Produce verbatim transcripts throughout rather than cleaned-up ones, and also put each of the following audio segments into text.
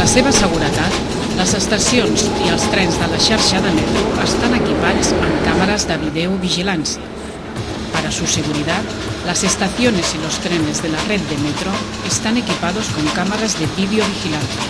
la seva seguretat, les estacions i els trens de la xarxa de metro están equipats amb càmeres de videovigilància. Para su seguridad, las estaciones y los trenes de la red de metro están equipados con cámaras de videovigilancia.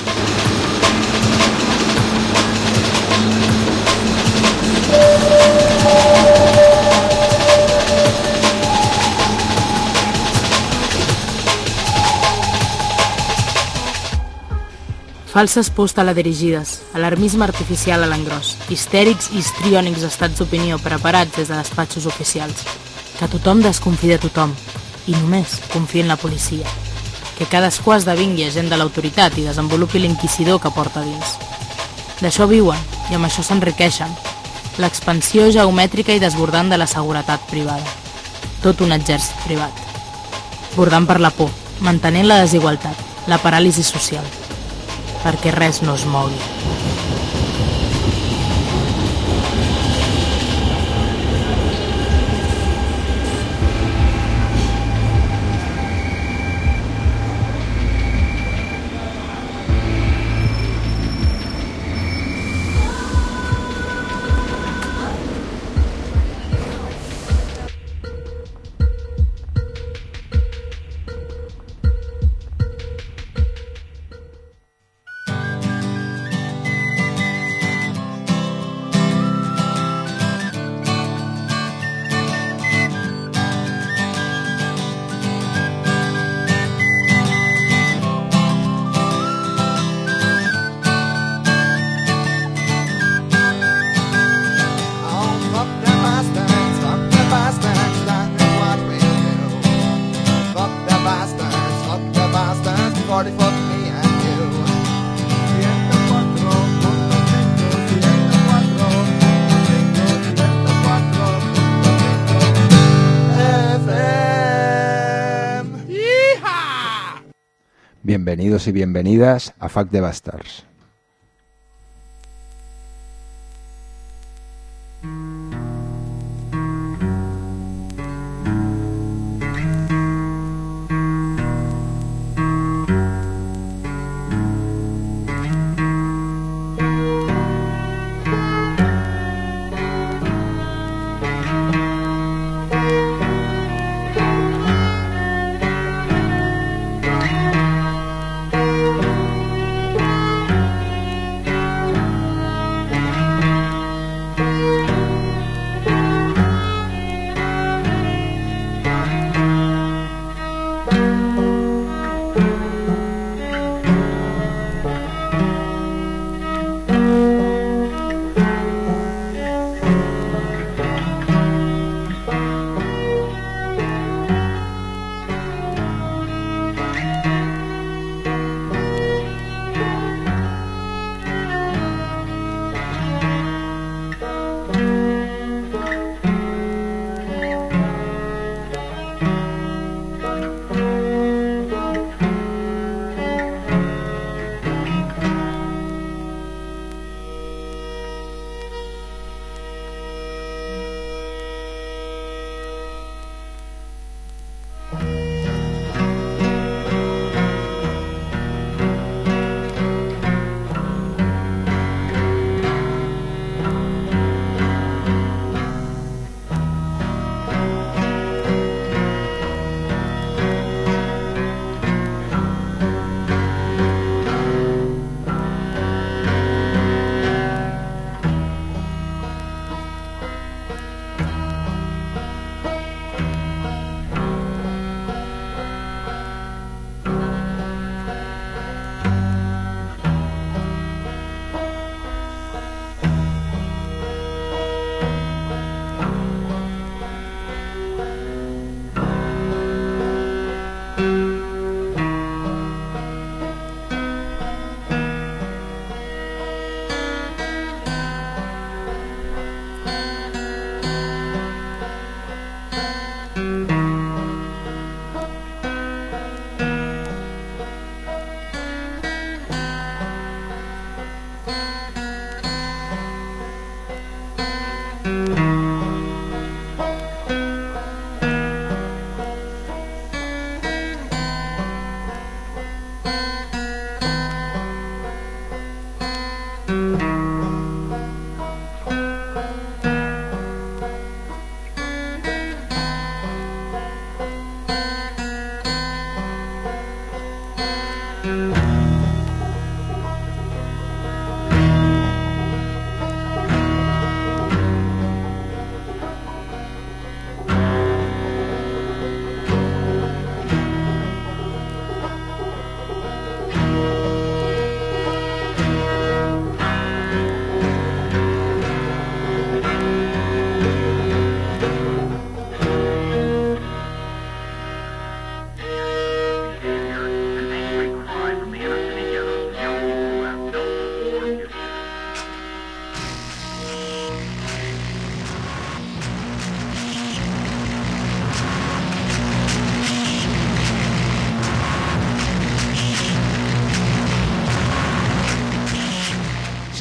Falses pors teledirigides, alarmisme artificial a l'engròs, histèrics i histriònics estats d'opinió preparats des de despatxos oficials. Que tothom desconfia de tothom, i només confia en la policia. Que cadascú esdevingui agent de l'autoritat i desenvolupi l'inquisidor que porta dins. D'això viuen, i amb això s'enriqueixen. L'expansió geomètrica i desbordant de la seguretat privada. Tot un exèrcit privat. Bordant per la por, mantenint la desigualtat, la paràlisi social. Perquè res no es mogui. Bienvenidos y bienvenidas a Fuck the Bastards.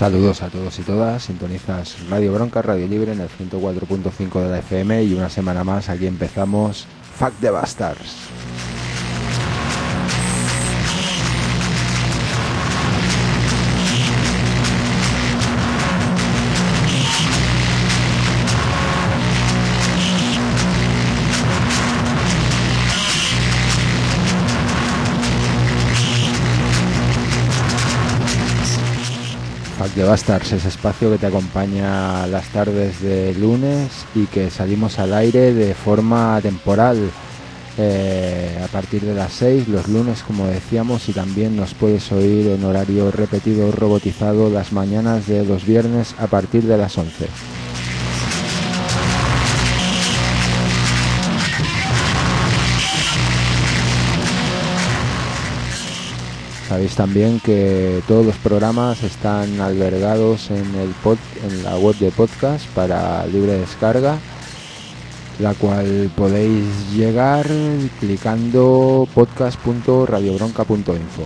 Saludos a todos y todas, sintonizas Radio Bronca, Radio Libre en el ciento cuatro punto cinco de la F M y una semana más aquí empezamos Fuck the Bastards. Fuck the Bastards, ese espacio que te acompaña las tardes de lunes y que salimos al aire de forma temporal eh, a partir de las seis los lunes, como decíamos, y también nos puedes oír en horario repetido o robotizado las mañanas de los viernes a partir de las once. Sabéis también que todos los programas están albergados en, el pod, en la web de podcast para libre descarga, la cual podéis llegar clicando podcast punto radiobronca punto info.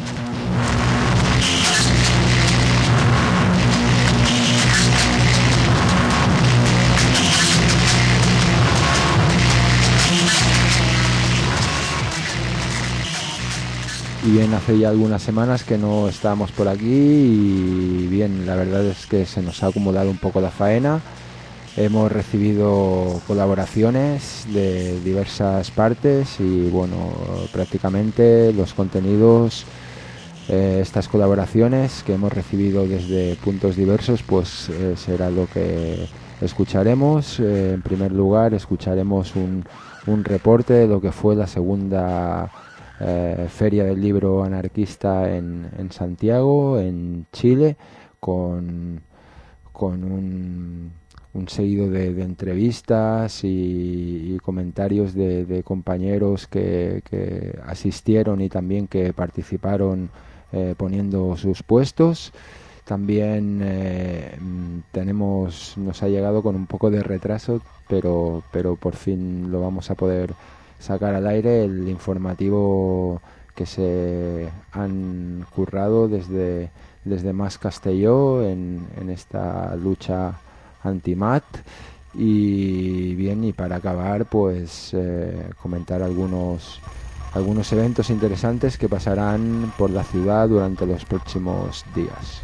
Y bien, hace ya algunas semanas que no estábamos por aquí y bien, la verdad es que se nos ha acumulado un poco la faena. Hemos recibido colaboraciones de diversas partes y bueno, prácticamente los contenidos, eh, estas colaboraciones que hemos recibido desde puntos diversos, pues eh, será lo que escucharemos. Eh, en primer lugar, escucharemos un, un reporte de lo que fue la segunda Eh, Feria del Libro Anarquista en, en Santiago, en Chile, con, con un, un seguido de, de entrevistas y, y comentarios de, de compañeros que, que asistieron y también que participaron eh, poniendo sus puestos. También eh, tenemos, nos ha llegado con un poco de retraso, pero, pero por fin lo vamos a poder sacar al aire, el informativo que se han currado desde, desde Mas Castelló en, en esta lucha anti-M A T. Y bien, y para acabar, pues eh, comentar algunos, algunos eventos interesantes que pasarán por la ciudad durante los próximos días.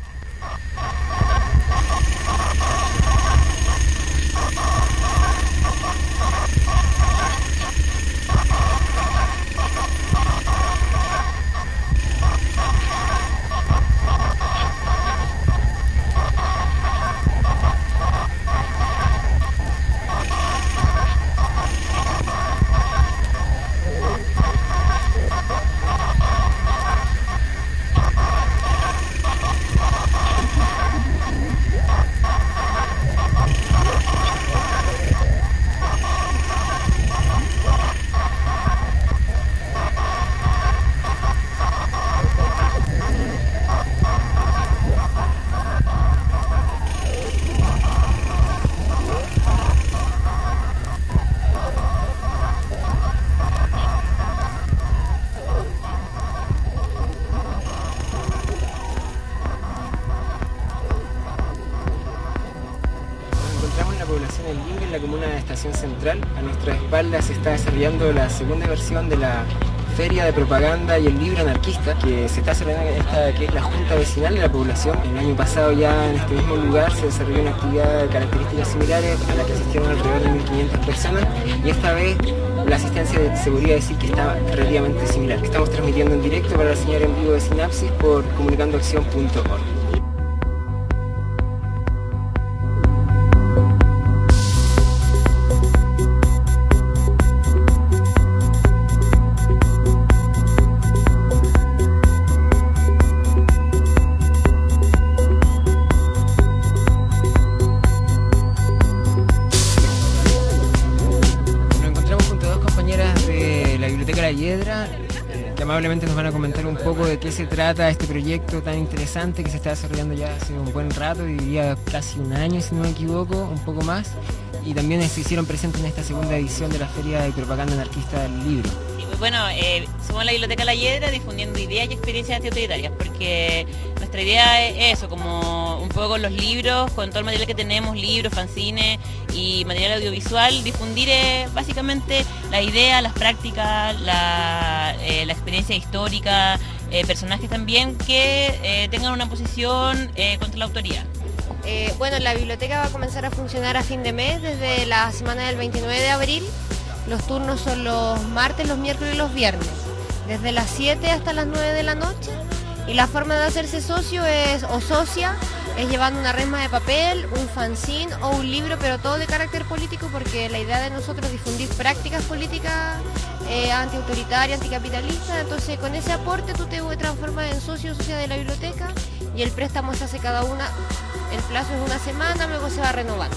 Central. A nuestra espalda se está desarrollando la segunda versión de la Feria de Propaganda y el Libro Anarquista, que se está desarrollando en esta que es la Junta Vecinal de la población. El año pasado ya en este mismo lugar se desarrolló una actividad de características similares a la que asistieron alrededor de mil quinientas personas, y esta vez la asistencia se podría decir que está relativamente similar. Estamos transmitiendo en directo para la señal en vivo de Sinapsis por comunicando acción punto org. Amablemente nos van a comentar un poco de qué se trata este proyecto tan interesante que se está desarrollando ya hace un buen rato, diría casi un año si no me equivoco, un poco más, y también se hicieron presentes en esta segunda edición de la Feria de Propaganda Anarquista del Libro. Bueno, eh, somos la Biblioteca La Hiedra difundiendo ideas y experiencias antiautoritarias, porque nuestra nuestra idea es eso, como un poco con los libros, con todo el material que tenemos, libros, fanzines y material audiovisual, difundir eh, básicamente la idea, las prácticas, la, eh, la experiencia histórica, eh, personajes también que eh, tengan una posición eh, contra la autoría. Eh, bueno, la biblioteca va a comenzar a funcionar a fin de mes, desde la semana del veintinueve de abril. Los turnos son los martes, los miércoles y los viernes, desde las siete hasta las nueve de la noche. Y la forma de hacerse socio es, o socia, es llevando una resma de papel, un fanzine o un libro, pero todo de carácter político, porque la idea de nosotros es difundir prácticas políticas eh, antiautoritarias, anticapitalistas. Entonces, con ese aporte tú te transformas en socio o socia de la biblioteca, y el préstamo se hace cada una, el plazo es una semana, luego se va renovando.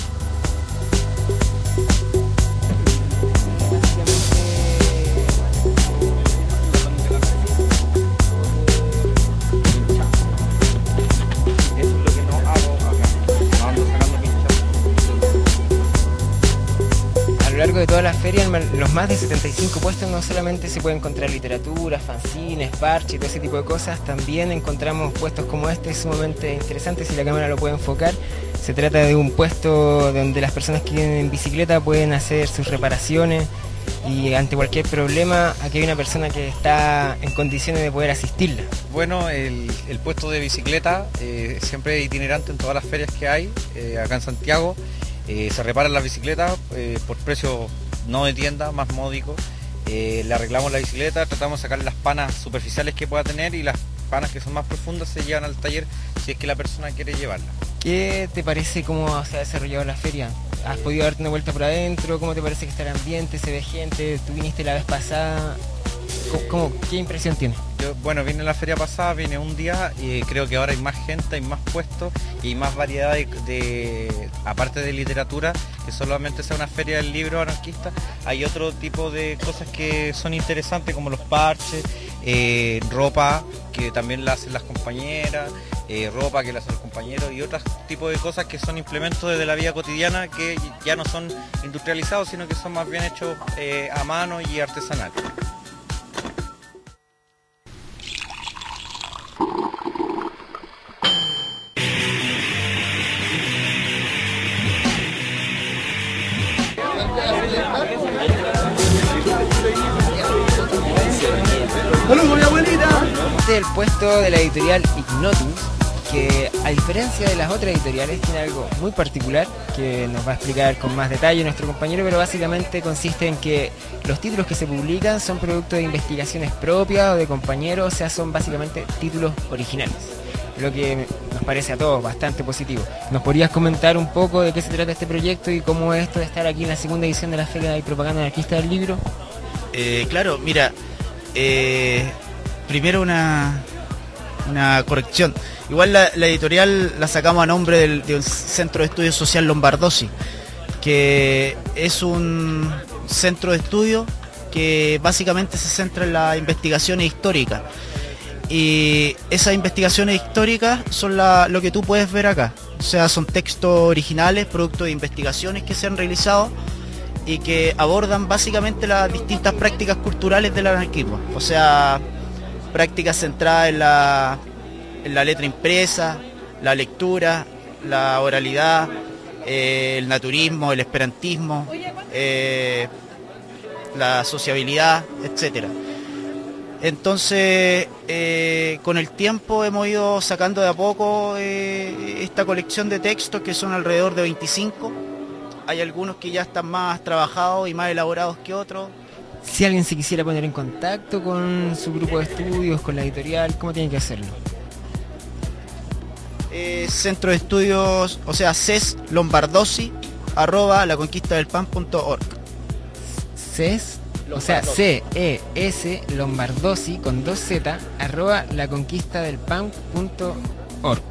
A lo largo de toda la feria, en los más de setenta y cinco puestos no solamente se puede encontrar literatura, fanzines, parches y todo ese tipo de cosas, también encontramos puestos como este sumamente interesantes, si la cámara lo puede enfocar. Se trata de un puesto donde las personas que vienen en bicicleta pueden hacer sus reparaciones y ante cualquier problema aquí hay una persona que está en condiciones de poder asistirla. Bueno, el, el puesto de bicicleta eh, siempre es itinerante en todas las ferias que hay eh, acá en Santiago. Eh, se reparan las bicicletas eh, por precio no de tienda, más módico. Eh, le arreglamos la bicicleta, tratamos de sacar las panas superficiales que pueda tener y las panas que son más profundas se llevan al taller si es que la persona quiere llevarla. ¿Qué te parece cómo se ha desarrollado la feria? ¿Has podido darte una vuelta por adentro? ¿Cómo te parece que está el ambiente? ¿Se ve gente? ¿Tú viniste la vez pasada? ¿Cómo, cómo, ¿Qué impresión tienes? Yo, bueno, vine la feria pasada, vine un día y creo que ahora hay más gente, hay más puestos y más variedad de, de aparte de literatura, que solamente sea una feria del libro anarquista, hay otro tipo de cosas que son interesantes como los parches, eh, ropa que también la hacen las compañeras, eh, ropa que la hacen los compañeros y otros tipos de cosas que son implementos de la vida cotidiana que ya no son industrializados, sino que son más bien hechos eh, a mano y artesanal. Este es el puesto de la editorial Ignotus, que a diferencia de las otras editoriales tiene algo muy particular que nos va a explicar con más detalle nuestro compañero, pero básicamente consiste en que los títulos que se publican son producto de investigaciones propias o de compañeros, o sea, son básicamente títulos originales, lo que nos parece a todos bastante positivo. ¿Nos podrías comentar un poco de qué se trata este proyecto y cómo es esto de estar aquí en la segunda edición de la Feria de Propaganda Anarquista del Libro? Eh, claro, mira, eh, primero una, una corrección. Igual la, la editorial la sacamos a nombre del, del Centro de Estudios Social Lombardozzi, que es un centro de estudio que básicamente se centra en las investigaciones históricas. Y esas investigaciones históricas son la, lo que tú puedes ver acá. O sea, son textos originales, producto de investigaciones que se han realizado y que abordan básicamente las distintas prácticas culturales del anarquismo. O sea, prácticas centradas en la, en la letra impresa, la lectura, la oralidad, eh, el naturismo, el esperantismo, eh, la sociabilidad, etcétera. Entonces, eh, con el tiempo hemos ido sacando de a poco eh, esta colección de textos, que son alrededor de veinticinco. Hay algunos que ya están más trabajados y más elaborados que otros. Si alguien se quisiera poner en contacto con su grupo de estudios, con la editorial, ¿cómo tiene que hacerlo? Eh, centro de estudios, o sea, ces lombardozzi arroba la conquista del pan punto org. ces O sea, C E S Lombardozzi con dos Z arroba la conquista del pan punto org.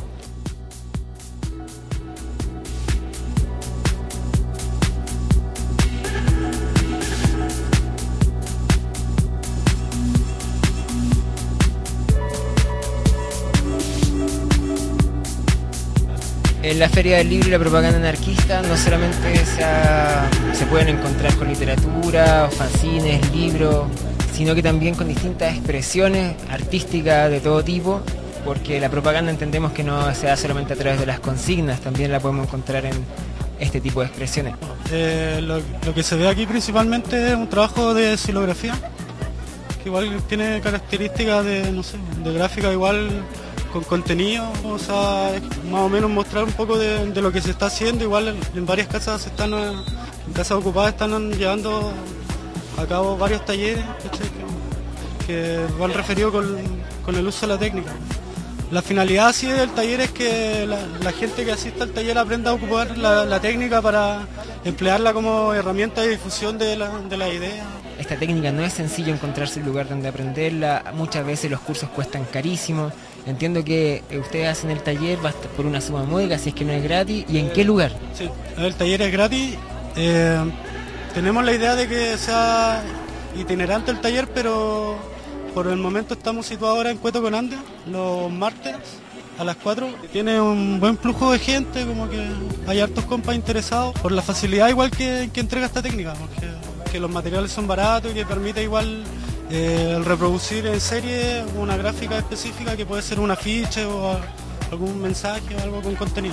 En la Feria del Libro y la Propaganda Anarquista no solamente se, ha, se pueden encontrar con literatura, fanzines, libros, sino que también con distintas expresiones artísticas de todo tipo porque la propaganda entendemos que no se da solamente a través de las consignas, también la podemos encontrar en este tipo de expresiones. Eh, lo, lo que se ve aquí principalmente es un trabajo de xilografía, que igual tiene características de, no sé, de gráfica igual con contenido, o sea, más o menos mostrar un poco de, de lo que se está haciendo. Igual en, en varias casas se están, en casas ocupadas están llevando a cabo varios talleres, ¿cachai? que, que van referidos con, con el uso de la técnica. La finalidad así del taller es que la, la gente que asista al taller aprenda a ocupar la, la técnica para emplearla como herramienta de difusión de la, de la idea. Esta técnica no es sencillo encontrarse un lugar donde aprenderla, muchas veces los cursos cuestan carísimo. Entiendo que ustedes hacen el taller por una suma módica, si es que no es gratis. ¿Y en qué lugar? Sí, el taller es gratis. Eh, tenemos la idea de que sea itinerante el taller, pero por el momento estamos situados ahora en Cueto con Andes, los martes a las cuatro. Tiene un buen flujo de gente, como que hay hartos compas interesados por la facilidad igual que, que entrega esta técnica, porque que los materiales son baratos y que permite igual eh, el reproducir en serie una gráfica específica que puede ser un afiche o a, algún mensaje o algo con contenido.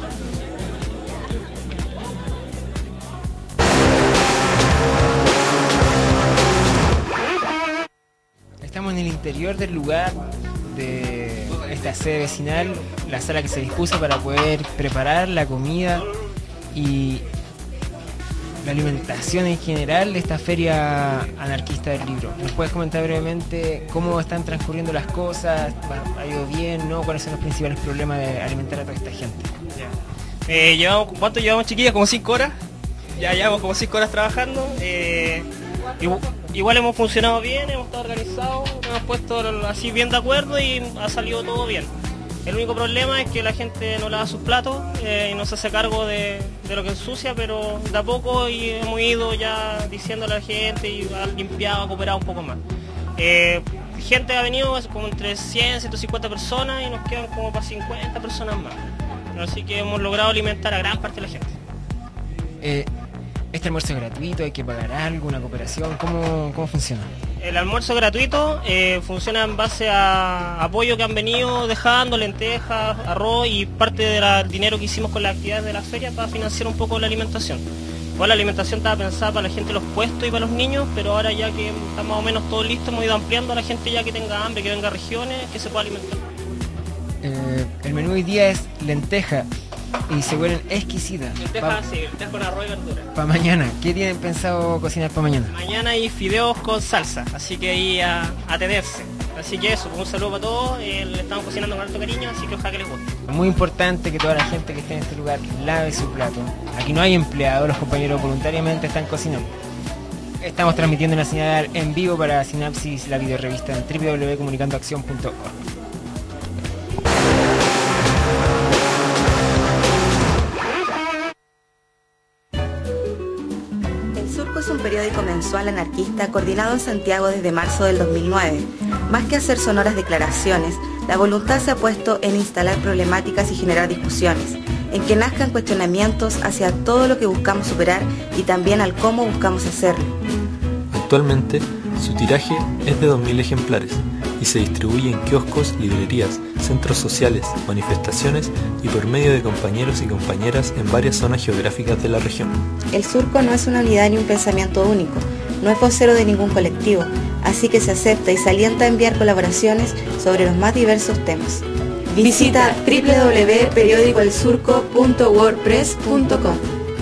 Estamos en el interior del lugar de esta sede vecinal, la sala que se dispuso para poder preparar la comida y la alimentación en general de esta feria anarquista del libro. ¿Nos puedes comentar brevemente cómo están transcurriendo las cosas? ¿Ha ido bien? ¿No? ¿Cuáles son los principales problemas de alimentar a toda esta gente? Eh, llevamos, ¿Cuánto llevamos, chiquillas? Como cinco horas. Ya llevamos como cinco horas trabajando. Eh, igual hemos funcionado bien, hemos estado organizados, nos hemos puesto así bien de acuerdo y ha salido todo bien. El único problema es que la gente no lava sus platos eh, y no se hace cargo de, de lo que ensucia, pero de a poco y hemos ido ya diciéndole a la gente y ha limpiado, ha cooperado un poco más. Eh, gente ha venido como entre cien, ciento cincuenta personas y nos quedan como para cincuenta personas más. Así que hemos logrado alimentar a gran parte de la gente. Eh, ¿Este almuerzo es gratuito? ¿Hay que pagar algo? ¿Una cooperación? ¿Cómo, cómo funciona? El almuerzo gratuito eh, funciona en base a apoyo que han venido dejando, lentejas, arroz y parte del dinero que hicimos con las actividades de la feria para financiar un poco la alimentación. Igual la alimentación estaba pensada para la gente de los puestos y para los niños, pero ahora ya que está más o menos todo listo, hemos ido ampliando a la gente ya que tenga hambre, que venga a regiones, que se pueda alimentar. Eh, el menú hoy día es lenteja y se huelen exquisitas. Lenteja, sí, lenteja con arroz y verdura. Para mañana, ¿qué tienen pensado cocinar para mañana? Mañana hay fideos con salsa, así que ahí a, a tenerse. Así que eso, un saludo para todos, eh, le estamos cocinando con alto cariño, así que ojalá que les guste. Muy importante que toda la gente que esté en este lugar lave su plato. Aquí no hay empleados, los compañeros voluntariamente están cocinando. Estamos transmitiendo una señal en vivo para Sinapsis, la videorevista en doble u doble u doble u punto comunicando acción punto org. Es un periódico mensual anarquista coordinado en Santiago desde marzo del dos mil nueve. Más que hacer sonoras declaraciones, la voluntad se ha puesto en instalar problemáticas y generar discusiones, en que nazcan cuestionamientos hacia todo lo que buscamos superar y también al cómo buscamos hacerlo. Actualmente, su tiraje es de dos mil ejemplares y se distribuye en kioscos, librerías, centros sociales, manifestaciones y por medio de compañeros y compañeras en varias zonas geográficas de la región. El Surco no es una unidad ni un pensamiento único, no es vocero de ningún colectivo, así que se acepta y se alienta a enviar colaboraciones sobre los más diversos temas. Visita doble u doble u doble u punto periódico el surco punto wordpress punto com.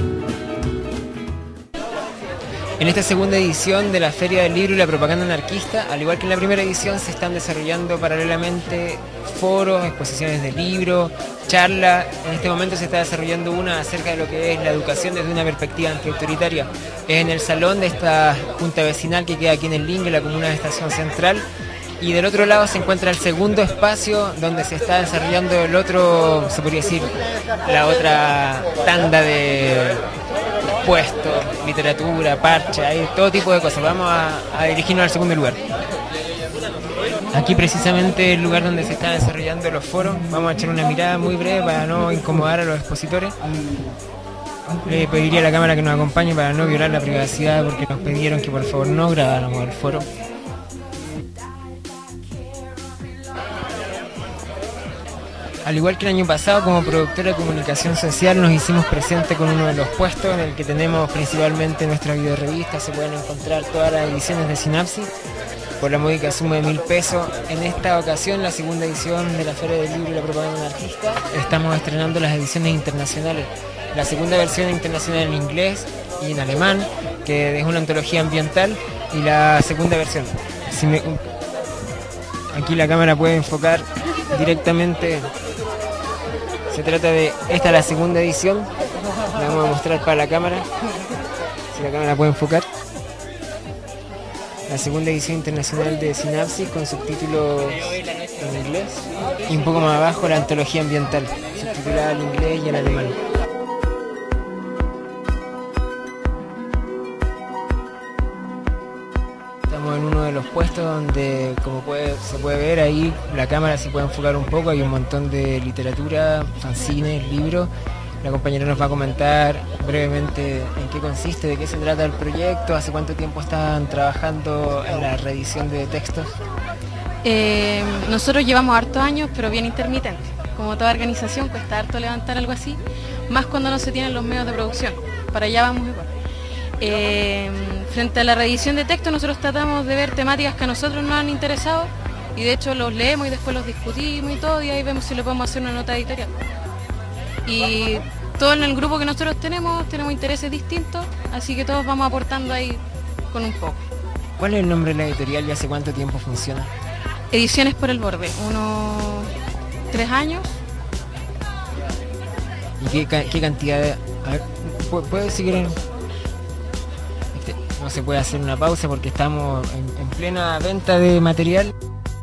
En esta segunda edición de la Feria del Libro y la Propaganda Anarquista, al igual que en la primera edición, se están desarrollando paralelamente foros, exposiciones de libros, charlas. En este momento se está desarrollando una acerca de lo que es la educación desde una perspectiva antiautoritaria. Es en el salón de esta junta vecinal que queda aquí en el Lingue, la comuna de Estación Central. Y del otro lado se encuentra el segundo espacio donde se está desarrollando el otro, se podría decir, la otra tanda de puestos, literatura, parcha, hay todo tipo de cosas. Vamos a, a dirigirnos al segundo lugar. Aquí precisamente el lugar donde se están desarrollando los foros. Vamos a echar una mirada muy breve para no incomodar a los expositores. Le pediría a la cámara que nos acompañe para no violar la privacidad, porque nos pidieron que por favor no grabáramos el foro. Al igual que el año pasado, como productora de comunicación social, nos hicimos presente con uno de los puestos en el que tenemos principalmente nuestra videorrevista. Se pueden encontrar todas las ediciones de Sinapsis por la módica suma de mil pesos. En esta ocasión, la segunda edición de la Feria del Libro y la Propaganda Anarquista, estamos estrenando las ediciones internacionales. La segunda versión internacional en inglés y en alemán, que es una antología ambiental, y la segunda versión. Si me... Aquí la cámara puede enfocar directamente. Se trata de, esta es la segunda edición, la vamos a mostrar para la cámara, si la cámara puede enfocar. La segunda edición internacional de Sinapsis con subtítulos en inglés y un poco más abajo la antología ambiental, subtitulada al inglés y al alemán. Estamos en uno de los puestos donde, como puede, se puede ver ahí, la cámara se puede enfocar un poco, hay un montón de literatura, fanzines, libros. La compañera nos va a comentar brevemente en qué consiste, de qué se trata el proyecto, hace cuánto tiempo están trabajando en la reedición de textos. Eh, nosotros llevamos hartos años, pero bien intermitente. Como toda organización, cuesta harto levantar algo así, más cuando no se tienen los medios de producción. Para allá vamos igual. Eh, frente a la reedición de textos, nosotros tratamos de ver temáticas que a nosotros nos han interesado y de hecho los leemos y después los discutimos y todo, y ahí vemos si le podemos hacer una nota editorial. Y todo en el grupo que nosotros tenemos, tenemos intereses distintos, así que todos vamos aportando ahí con un poco. ¿Cuál es el nombre de la editorial y hace cuánto tiempo funciona? Ediciones por el Borde, unos tres años. ¿Y qué, qué cantidad de...? A ver, ¿puedes seguir en...? Este, no se puede hacer una pausa porque estamos en, en plena venta de material.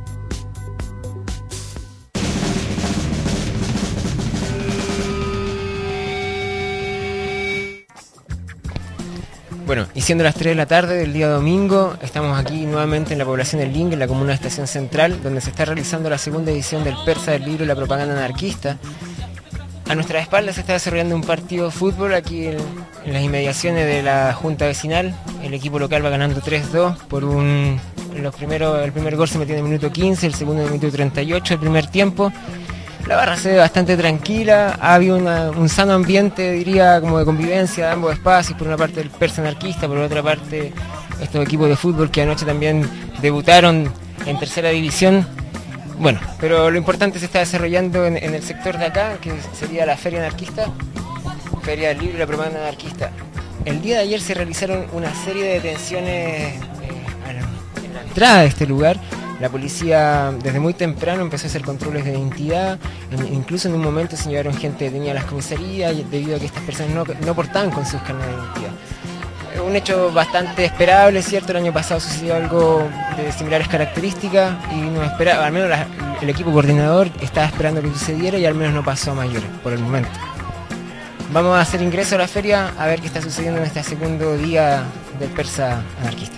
Bueno, y siendo las tres de la tarde del día domingo, estamos aquí nuevamente en la población del Link, en la comuna de Estación Central, donde se está realizando la segunda edición del Persa del Libro y la Propaganda Anarquista. A nuestra espalda se está desarrollando un partido de fútbol aquí en, en las inmediaciones de la Junta Vecinal. El equipo local va ganando tres dos por un... Los primeros, el primer gol se metió en el minuto quince, el segundo en el minuto treinta y ocho, el primer tiempo. La barra se ve bastante tranquila, ha habido una, un sano ambiente, diría, como de convivencia de ambos espacios, por una parte el Persa anarquista, por otra parte estos equipos de fútbol que anoche también debutaron en tercera división. Bueno, pero lo importante se está desarrollando en, en el sector de acá, que sería la Feria Anarquista, Feria del Libro y la Propaganda Anarquista. El día de ayer se realizaron una serie de detenciones eh, a la, en la entrada de este lugar. La policía desde muy temprano empezó a hacer controles de identidad, incluso en un momento se llevaron gente detenida a las comisarías debido a que estas personas no, no portaban con sus carnes de identidad. Un hecho bastante esperable, ¿cierto? El año pasado sucedió algo de similares características y no esperaba, al menos la, el equipo coordinador estaba esperando que sucediera y al menos no pasó a mayores por el momento. Vamos a hacer ingreso a la feria a ver qué está sucediendo en este segundo día del Persa anarquista.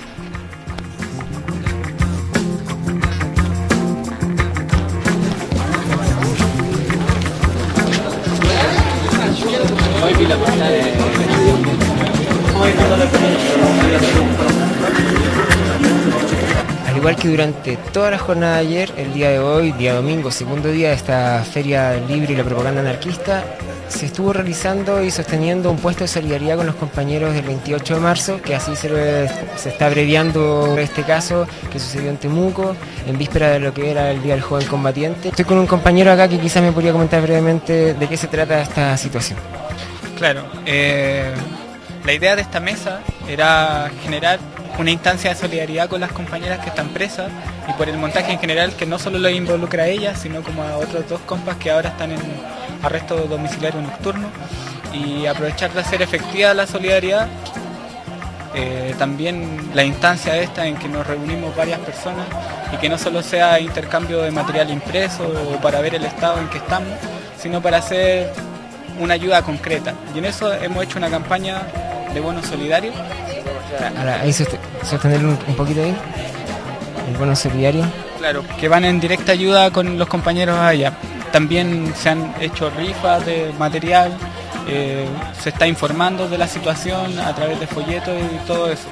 Al igual que durante toda la jornada de ayer, el día de hoy, día domingo, segundo día de esta Feria Libre y la Propaganda Anarquista, se estuvo realizando y sosteniendo un puesto de solidaridad con los compañeros del veintiocho de marzo, que así se, lo, se está abreviando este caso que sucedió en Temuco, en víspera de lo que era el Día del Joven Combatiente. Estoy con un compañero acá que quizás me podría comentar brevemente de qué se trata esta situación. Claro, eh, la idea de esta mesa era generar una instancia de solidaridad con las compañeras que están presas y por el montaje en general que no solo lo involucra a ellas, sino como a otros dos compas que ahora están en arresto domiciliario nocturno, y aprovechar de hacer efectiva la solidaridad. Eh, también la instancia esta en que nos reunimos varias personas y que no solo sea intercambio de material impreso o para ver el estado en que estamos, sino para hacer una ayuda concreta. Y en eso hemos hecho una campaña de bonos solidarios. Ahora, ahí sostenerlo un, un poquito ahí, el bono solidario. Claro, que van en directa ayuda con los compañeros allá. También se han hecho rifas de material, eh, se está informando de la situación a través de folletos y todo eso.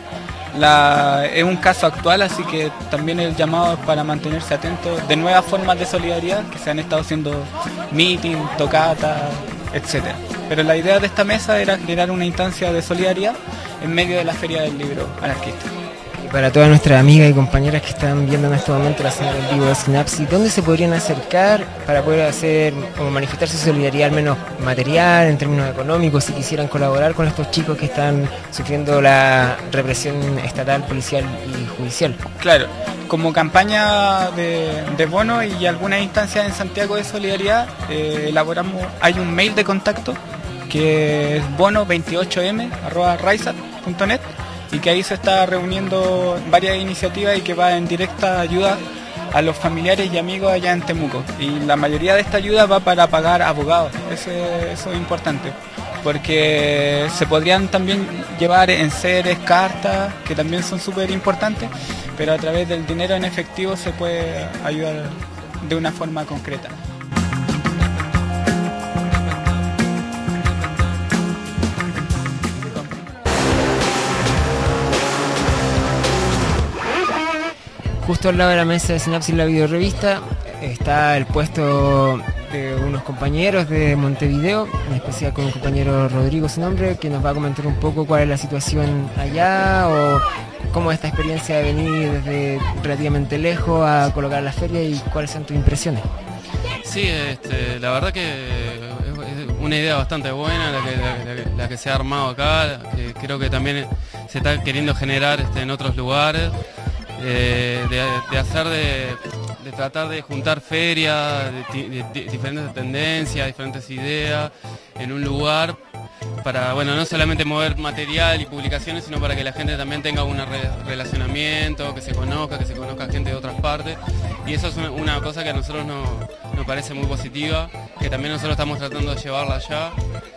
la, es un caso actual, así que también el llamado es para mantenerse atentos de nuevas formas de solidaridad que se han estado haciendo meeting, tocata, etcétera. Pero la idea de esta mesa era generar una instancia de solidaridad en medio de la Feria del Libro Anarquista. Para todas nuestras amigas y compañeras que están viendo en este momento la señal en vivo de Sinapsis, ¿dónde se podrían acercar para poder hacer o manifestar su solidaridad, al menos material, en términos económicos, si quisieran colaborar con estos chicos que están sufriendo la represión estatal, policial y judicial? Claro, como campaña de, de bono y algunas instancias en Santiago de solidaridad, eh, elaboramos, hay un mail de contacto que es bono veintiocho eme arroba raizat punto net, y que ahí se está reuniendo varias iniciativas y que va en directa ayuda a los familiares y amigos allá en Temuco. Y la mayoría de esta ayuda va para pagar abogados, eso, eso es importante, porque se podrían también llevar enseres, cartas, que también son súper importantes, pero a través del dinero en efectivo se puede ayudar de una forma concreta. Justo al lado de la mesa de Sinapsis, la videorevista, está el puesto de unos compañeros de Montevideo, en especial con un compañero Rodrigo, su nombre, que nos va a comentar un poco cuál es la situación allá o cómo es esta experiencia de venir desde relativamente lejos a colocar la feria y cuáles son tus impresiones. Sí, este, la verdad que es una idea bastante buena la que, la, la, la que se ha armado acá, que creo que también se está queriendo generar este, en otros lugares. Eh, de, de hacer de, de tratar de juntar ferias de, de, de diferentes tendencias, diferentes ideas en un lugar para, bueno, no solamente mover material y publicaciones, sino para que la gente también tenga un re relacionamiento, que se conozca, que se conozca gente de otras partes, y eso es una, una cosa que a nosotros nos, nos parece muy positiva, que también nosotros estamos tratando de llevarla allá.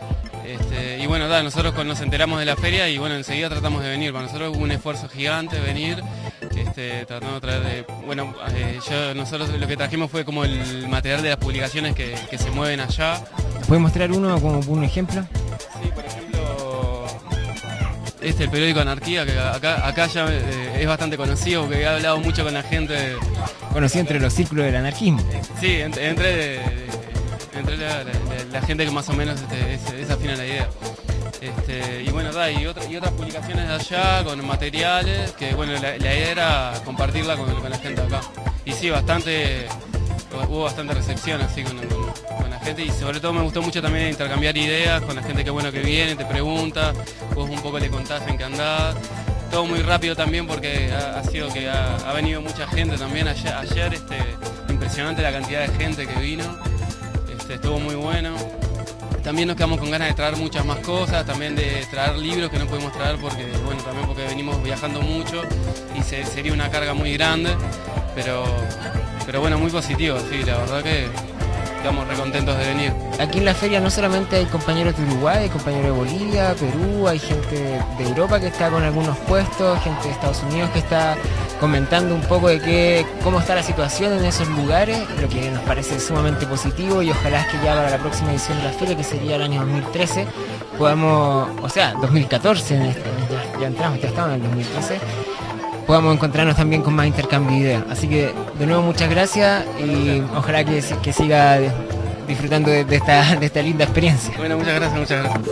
Este, y bueno, da, nosotros cuando nos enteramos de la feria y bueno, enseguida tratamos de venir. Para nosotros hubo un esfuerzo gigante venir, este, tratando de traer, de, bueno, eh, yo, nosotros lo que trajimos fue como el material de las publicaciones que, que se mueven allá. ¿Puedes mostrar uno como un ejemplo? Sí, por ejemplo, este, el periódico Anarquía, que acá, acá ya eh, es bastante conocido, porque he hablado mucho con la gente. Conocido entre los círculos del anarquismo. Sí, entre... entre de, de, entre la, la, la gente que más o menos este, es, es afín a la idea. Este, y bueno, da, y, otra, y otras publicaciones de allá con materiales, que bueno, la, la idea era compartirla con, con la gente acá. Y sí, bastante, hubo bastante recepción así con, con, con la gente, y sobre todo me gustó mucho también intercambiar ideas con la gente que bueno que viene, te pregunta, vos un poco le contás en qué andás. Todo muy rápido también porque ha, ha sido que ha, ha venido mucha gente también ayer, ayer este, impresionante la cantidad de gente que vino. Estuvo muy bueno. También nos quedamos con ganas de traer muchas más cosas, también de traer libros que no pudimos traer porque, bueno, también porque venimos viajando mucho y se, sería una carga muy grande, pero, pero bueno, muy positivo, sí, la verdad que estamos re contentos de venir. Aquí en la feria no solamente hay compañeros de Uruguay, hay compañeros de Bolivia, Perú, hay gente de Europa que está con algunos puestos, gente de Estados Unidos que está comentando un poco de qué, cómo está la situación en esos lugares, lo que nos parece sumamente positivo, y ojalá que ya para la próxima edición de la feria, que sería el año dos mil trece, podamos, o sea, dos mil catorce, en este, ya, ya entramos, ya estamos en el dos mil trece, podamos encontrarnos también con más intercambio de ideas. Así que de nuevo muchas gracias y ojalá que, que siga disfrutando de, de, esta, de esta linda experiencia. Bueno, muchas gracias, muchas gracias.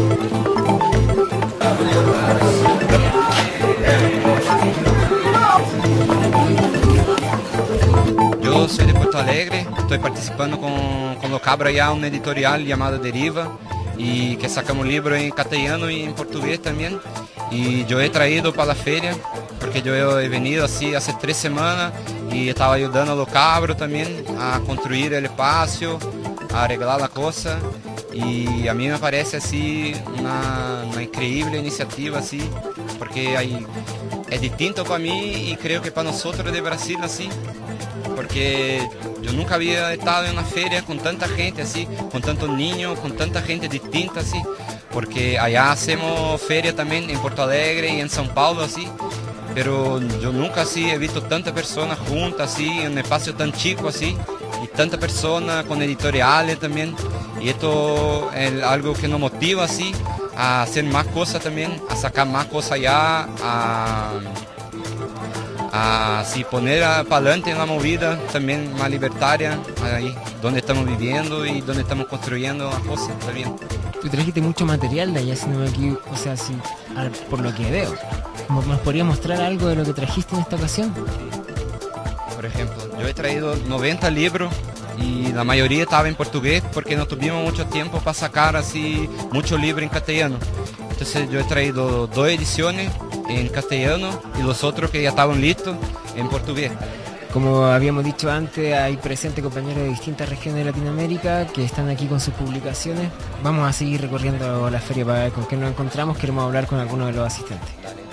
Yo soy de Porto Alegre, estoy participando con, con los cabros ya un editorial llamado Deriva, y que sacamos un libro en castellano y en portugués también. Y yo he traído para la feria, porque yo he venido así hace tres semanas y estaba ayudando a los cabros también a construir el espacio, a arreglar la cosa. Y a mí me parece así una, una increíble iniciativa así, porque hay, es distinto para mí y creo que para nosotros de Brasil así, porque yo nunca había estado en una feria con tanta gente así, con tantos niños, con tanta gente distinta así, porque allá hacemos feria también en Porto Alegre y en São Paulo así, pero yo nunca así he visto tantas personas juntas así, en un espacio tan chico así, y tantas personas con editoriales también, y esto es algo que nos motiva así a hacer más cosas también, a sacar más cosas allá, a, a si poner para adelante en la movida también más libertaria, ahí donde estamos viviendo y donde estamos construyendo las cosas también. Tú trajiste mucho material de allá, si no me equivoco, o sea, si, por lo que veo. ¿Nos podrías mostrar algo de lo que trajiste en esta ocasión? Por ejemplo, yo he traído noventa libros y la mayoría estaba en portugués porque no tuvimos mucho tiempo para sacar así muchos libros en castellano. Entonces yo he traído dos ediciones en castellano y los otros que ya estaban listos en portugués. Como habíamos dicho antes, hay presentes compañeros de distintas regiones de Latinoamérica que están aquí con sus publicaciones. Vamos a seguir recorriendo la feria para ver con qué nos encontramos. Queremos hablar con algunos de los asistentes.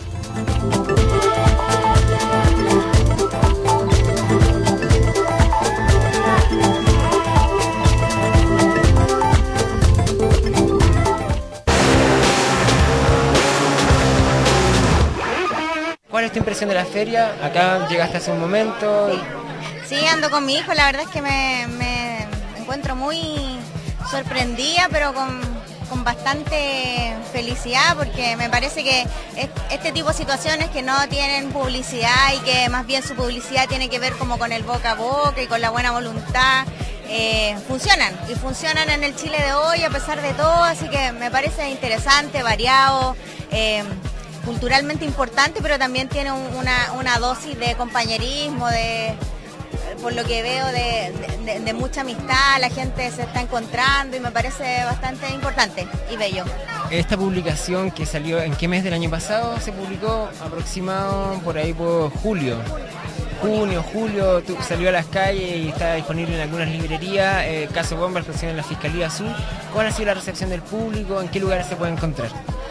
¿Cuál es tu impresión de la feria? Acá llegaste hace un momento. Sí, ando con mi hijo, la verdad es que me, me encuentro muy sorprendida, pero con, con bastante felicidad, porque me parece que este tipo de situaciones que no tienen publicidad y que más bien su publicidad tiene que ver como con el boca a boca y con la buena voluntad, eh, funcionan, y funcionan en el Chile de hoy a pesar de todo, así que me parece interesante, variado, eh, culturalmente importante, pero también tiene una, una dosis de compañerismo, de, por lo que veo, de, de, de mucha amistad, la gente se está encontrando y me parece bastante importante y bello. Esta publicación que salió, ¿en qué mes del año pasado se publicó? Aproximado por ahí por julio. Junio, julio, tu, salió a las calles y está disponible en algunas librerías. Eh, caso Bomba, exposición en la Fiscalía Sur. ¿Cuál ha sido la recepción del público? ¿En qué lugares se puede encontrar?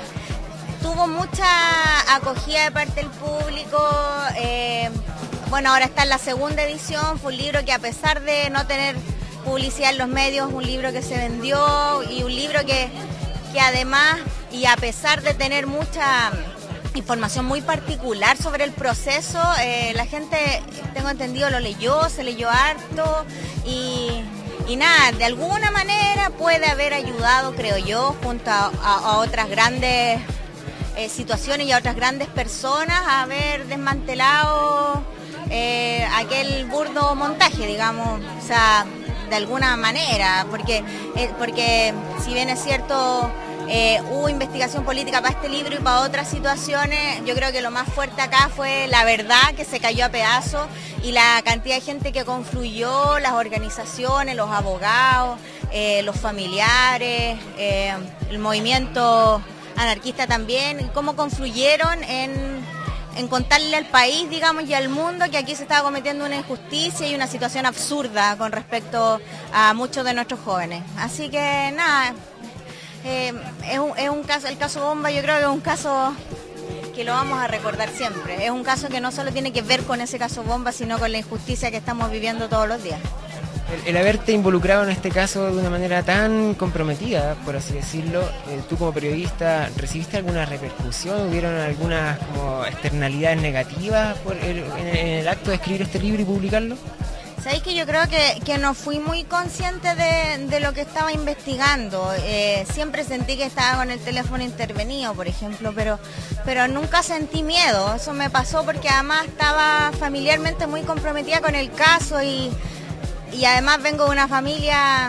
Tuvo mucha acogida de parte del público, eh, bueno, ahora está en la segunda edición, fue un libro que a pesar de no tener publicidad en los medios, un libro que se vendió y un libro que, que además, y a pesar de tener mucha información muy particular sobre el proceso, eh, la gente, tengo entendido, lo leyó, se leyó harto y... Y nada, de alguna manera puede haber ayudado, creo yo, junto a, a, a otras grandes eh, situaciones y a otras grandes personas a haber desmantelado eh, aquel burdo montaje, digamos, o sea, de alguna manera, porque, eh, porque si bien es cierto, eh, hubo investigación política para este libro y para otras situaciones, yo creo que lo más fuerte acá fue la verdad que se cayó a pedazos y la cantidad de gente que confluyó, las organizaciones, los abogados, eh, los familiares, eh, el movimiento anarquista también, y cómo confluyeron en, en contarle al país, digamos, y al mundo que aquí se estaba cometiendo una injusticia y una situación absurda con respecto a muchos de nuestros jóvenes. Así que nada, eh, es, un, es un caso, el caso Bomba yo creo que es un caso que lo vamos a recordar siempre. Es un caso que no solo tiene que ver con ese caso Bomba, sino con la injusticia que estamos viviendo todos los días. El, el haberte involucrado en este caso de una manera tan comprometida, por así decirlo, eh, tú como periodista, ¿recibiste alguna repercusión? ¿Hubieron algunas como externalidades negativas por el, en, en el acto de escribir este libro y publicarlo? Sabéis que yo creo que, que no fui muy consciente de, de lo que estaba investigando. Eh, siempre sentí que estaba con el teléfono intervenido, por ejemplo, pero, pero nunca sentí miedo. Eso me pasó porque además estaba familiarmente muy comprometida con el caso y, y además vengo de una familia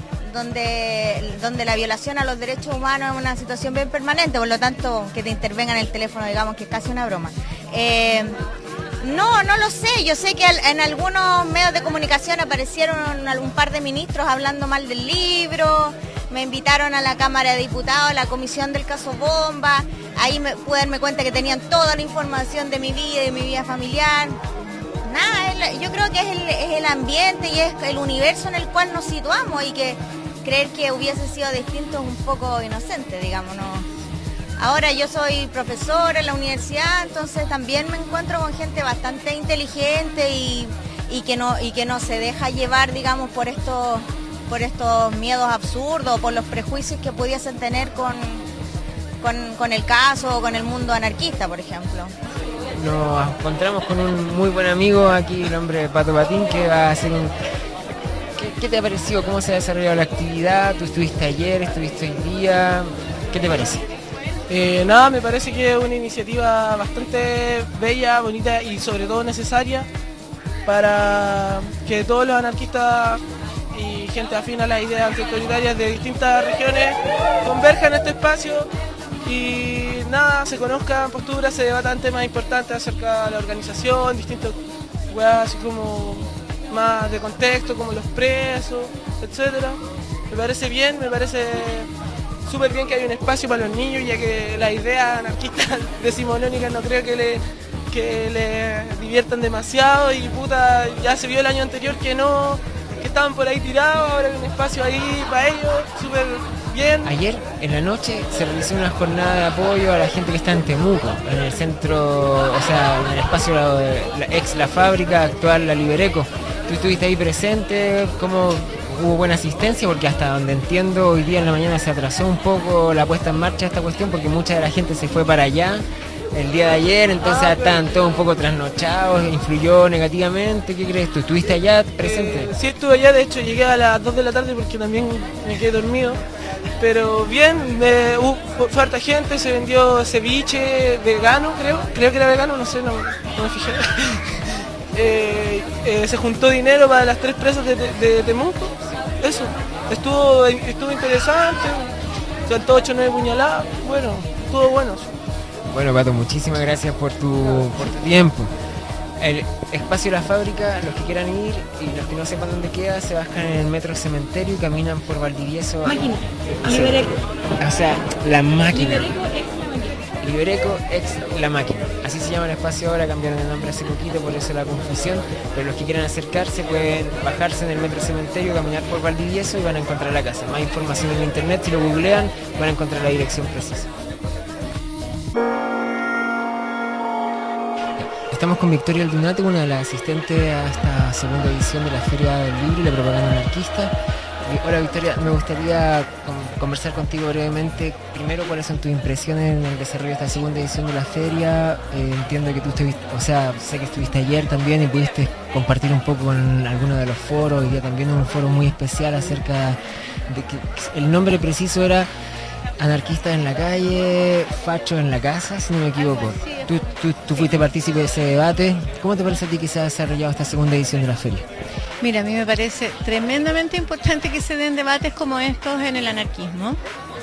donde, donde la violación a los derechos humanos es una situación bien permanente, por lo tanto que te intervengan en el teléfono, digamos que es casi una broma. Eh, No, no lo sé. Yo sé que en algunos medios de comunicación aparecieron un par de ministros hablando mal del libro, me invitaron a la Cámara de Diputados, a la comisión del caso Bomba, ahí me pude darme cuenta que tenían toda la información de mi vida y de mi vida familiar. Nada, yo creo que es el, es el ambiente y es el universo en el cual nos situamos y que creer que hubiese sido distinto es un poco inocente, digamos, ¿no? Ahora yo soy profesora en la universidad, entonces también me encuentro con gente bastante inteligente y, y, que, no, y que no se deja llevar, digamos, por estos, por estos miedos absurdos, por los prejuicios que pudiesen tener con, con, con el caso o con el mundo anarquista, por ejemplo. Nos encontramos con un muy buen amigo aquí, el hombre Pato Patín, que va a hacer un... ¿Qué, qué te ha parecido? ¿Cómo se ha desarrollado la actividad? ¿Tú estuviste ayer, estuviste hoy día? ¿Qué te parece? Eh, nada, me parece que es una iniciativa bastante bella, bonita y sobre todo necesaria para que todos los anarquistas y gente afín a las ideas antiautoritarias de distintas regiones converjan en este espacio y nada, se conozcan posturas, se debatan temas importantes acerca de la organización, distintas weas así como más de contexto, como los presos, etcétera. Me parece bien, me parece súper bien que haya un espacio para los niños, ya que las ideas anarquistas decimonónicas no creo que le, que le diviertan demasiado y puta, ya se vio el año anterior que no, que estaban por ahí tirados, ahora hay un espacio ahí para ellos, súper bien. Ayer en la noche se realizó una jornada de apoyo a la gente que está en Temuco, en el centro, o sea, en el espacio de la, ex La Fábrica, actual La Libereco. ¿Tú estuviste ahí presente? ¿Cómo hubo buena asistencia? Porque hasta donde entiendo, hoy día en la mañana se atrasó un poco la puesta en marcha de esta cuestión porque mucha de la gente se fue para allá el día de ayer, entonces ah, estaban todos un poco trasnochados, influyó negativamente. ¿Qué crees tú? ¿Estuviste allá presente? Eh, sí, estuve allá, de hecho llegué a las dos de la tarde porque también me quedé dormido. Pero bien, me, uh, fue harta gente, se vendió ceviche vegano, creo, creo que era vegano, no sé, no, no me fijé. eh, eh, se juntó dinero para las tres presas de, de, de Temuco, eso, estuvo, estuvo interesante, saltó ocho o nueve puñaladas, bueno, estuvo bueno. Bueno, Pato, muchísimas gracias por tu, por tu tiempo. El espacio de La Fábrica, los que quieran ir y los que no sepan dónde queda, se bajan en el metro Cementerio y caminan por Valdivieso. Máquina, sí. Libereco. O sea, la máquina. Libereco ex Libereco ex La Máquina. Así se llama el espacio ahora, cambiaron de nombre hace poquito, por eso la confusión. Pero los que quieran acercarse pueden bajarse en el metro Cementerio, caminar por Valdivieso y van a encontrar la casa. Más información en internet, si lo googlean, van a encontrar la dirección precisa. Estamos con Victoria Aldunate, una de las asistentes a esta segunda edición de la Feria del Libro y la Propaganda Anarquista. Hola Victoria, me gustaría conversar contigo brevemente. Primero, ¿cuáles son tus impresiones en el desarrollo de esta segunda edición de la feria? Eh, entiendo que tú estuviste, o sea, sé que estuviste ayer también y pudiste compartir un poco con algunos de los foros. Hoy día también un foro muy especial acerca de que el nombre preciso era Anarquistas en la calle, Fachos en la casa, si no me equivoco. Tú, tú, tú fuiste partícipe de ese debate. ¿Cómo te parece a ti que se ha desarrollado esta segunda edición de la feria? Mira, a mí me parece tremendamente importante que se den debates como estos en el anarquismo.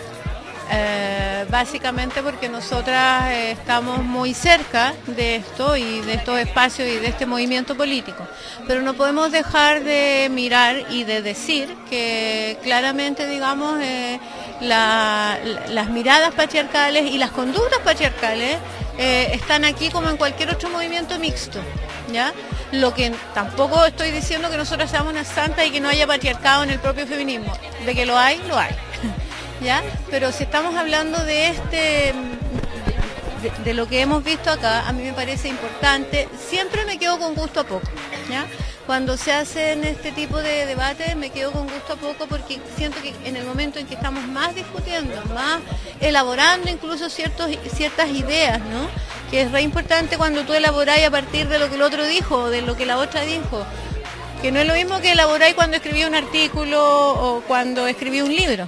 Eh, básicamente porque nosotras eh, estamos muy cerca de esto y de estos espacios y de este movimiento político, pero no podemos dejar de mirar y de decir que claramente, digamos, eh, la, la, las miradas patriarcales y las conductas patriarcales eh, están aquí como en cualquier otro movimiento mixto, ¿ya? Lo que tampoco estoy diciendo que nosotros seamos una santa y que no haya patriarcado en el propio feminismo, de que lo hay, lo hay. ¿Ya? Pero si estamos hablando de este de, de lo que hemos visto acá, a mí me parece importante, siempre me quedo con gusto a poco, ¿ya? Cuando se hacen este tipo de debates me quedo con gusto a poco porque siento que en el momento en que estamos más discutiendo, más elaborando incluso ciertos, ciertas ideas, ¿no? Que es re importante cuando tú elaboráis a partir de lo que el otro dijo o de lo que la otra dijo, que no es lo mismo que elaboráis cuando escribí un artículo o cuando escribí un libro.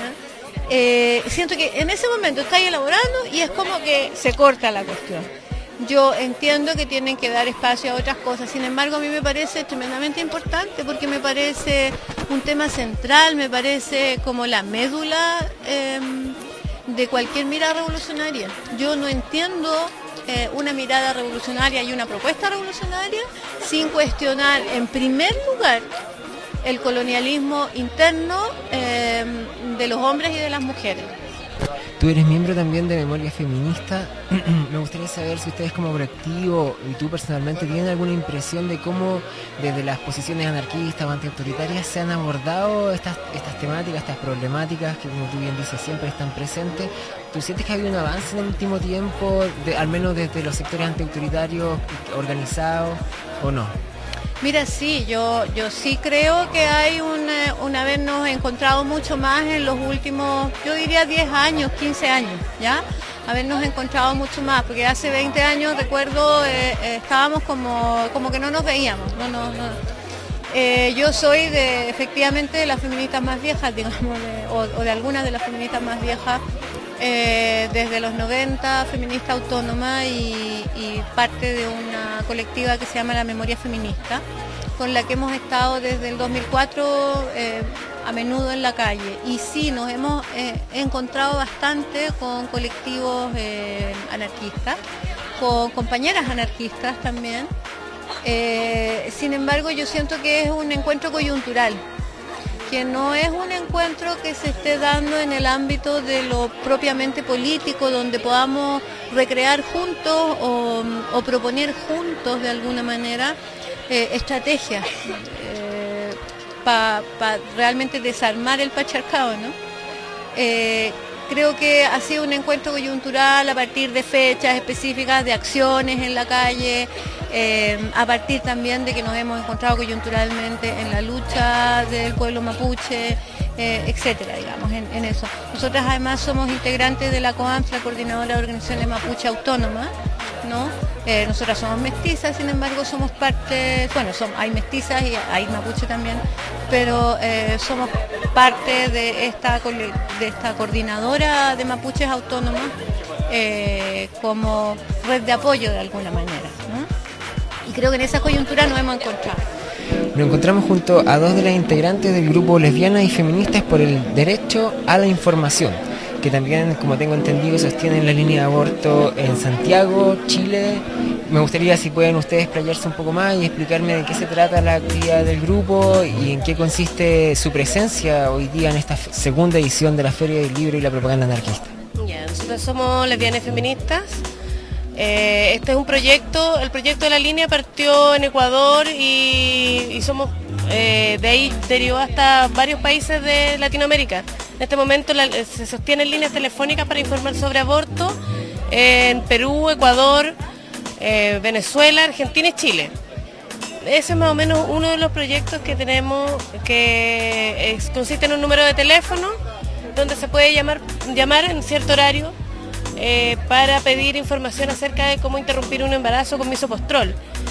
Eh, siento que en ese momento estáis elaborando y es como que se corta la cuestión. Yo entiendo que tienen que dar espacio a otras cosas, sin embargo a mí me parece tremendamente importante porque me parece un tema central, me parece como la médula eh, de cualquier mirada revolucionaria. Yo no entiendo eh, una mirada revolucionaria y una propuesta revolucionaria sin cuestionar en primer lugar el colonialismo interno eh, de los hombres y de las mujeres. Tú eres miembro también de Memoria Feminista. Me gustaría saber si ustedes como colectivo y tú personalmente tienen alguna impresión de cómo desde las posiciones anarquistas o antiautoritarias se han abordado estas, estas temáticas, estas problemáticas que, como tú bien dices, siempre están presentes. ¿Tú sientes que ha habido un avance en el último tiempo, de, al menos desde los sectores antiautoritarios organizados o no? Mira, sí, yo, yo sí creo que hay un, un habernos encontrado mucho más en los últimos, yo diría diez años, quince años, ¿ya? Habernos encontrado mucho más, porque hace veinte años, recuerdo, eh, eh, estábamos como, como que no nos veíamos, no, no, no. Eh, yo soy de, efectivamente, de las feministas más viejas, digamos, de, o, o de algunas de las feministas más viejas eh, desde los noventa, feminista autónoma y, y parte de una colectiva que se llama La Memoria Feminista, con la que hemos estado desde el dos mil cuatro eh, a menudo en la calle. Y sí, nos hemos eh, encontrado bastante con colectivos eh, anarquistas, con compañeras anarquistas también. Eh, sin embargo, yo siento que es un encuentro coyuntural, que no es un encuentro que se esté dando en el ámbito de lo propiamente político, donde podamos recrear juntos o, o proponer juntos de alguna manera eh, estrategias eh, para pa realmente desarmar el patriarcado, ¿no? Eh, creo que ha sido un encuentro coyuntural a partir de fechas específicas, de acciones en la calle, eh, a partir también de que nos hemos encontrado coyunturalmente en la lucha del pueblo mapuche, eh, etcétera, digamos, en, en eso. Nosotras además somos integrantes de la COAMS, la Coordinadora de Organizaciones Mapuche Autónomas, ¿no? Eh, nosotras somos mestizas, sin embargo somos parte, bueno, son, hay mestizas y hay mapuche también, pero eh, somos parte de esta, de esta coordinadora de mapuches autónomas eh, como red de apoyo de alguna manera, ¿no? Y creo que en esa coyuntura nos hemos encontrado. Nos encontramos junto a dos de las integrantes del grupo Lesbianas y Feministas por el Derecho a la Información, que también, como tengo entendido, sostienen la línea de aborto en Santiago, Chile. Me gustaría si pueden ustedes explayarse un poco más y explicarme de qué se trata la actividad del grupo y en qué consiste su presencia hoy día en esta segunda edición de la Feria del Libro y la Propaganda Anarquista. Ya, nosotros somos Lesbianas y Feministas. Eh, este es un proyecto, el proyecto de la línea partió en Ecuador y, y somos eh, de ahí derivó hasta varios países de Latinoamérica. En este momento la, se sostienen líneas telefónicas para informar sobre aborto en Perú, Ecuador, eh, Venezuela, Argentina y Chile. Ese es más o menos uno de los proyectos que tenemos, que es, consiste en un número de teléfono donde se puede llamar, llamar en cierto horario eh, para pedir información acerca de cómo interrumpir un embarazo con misopostrol.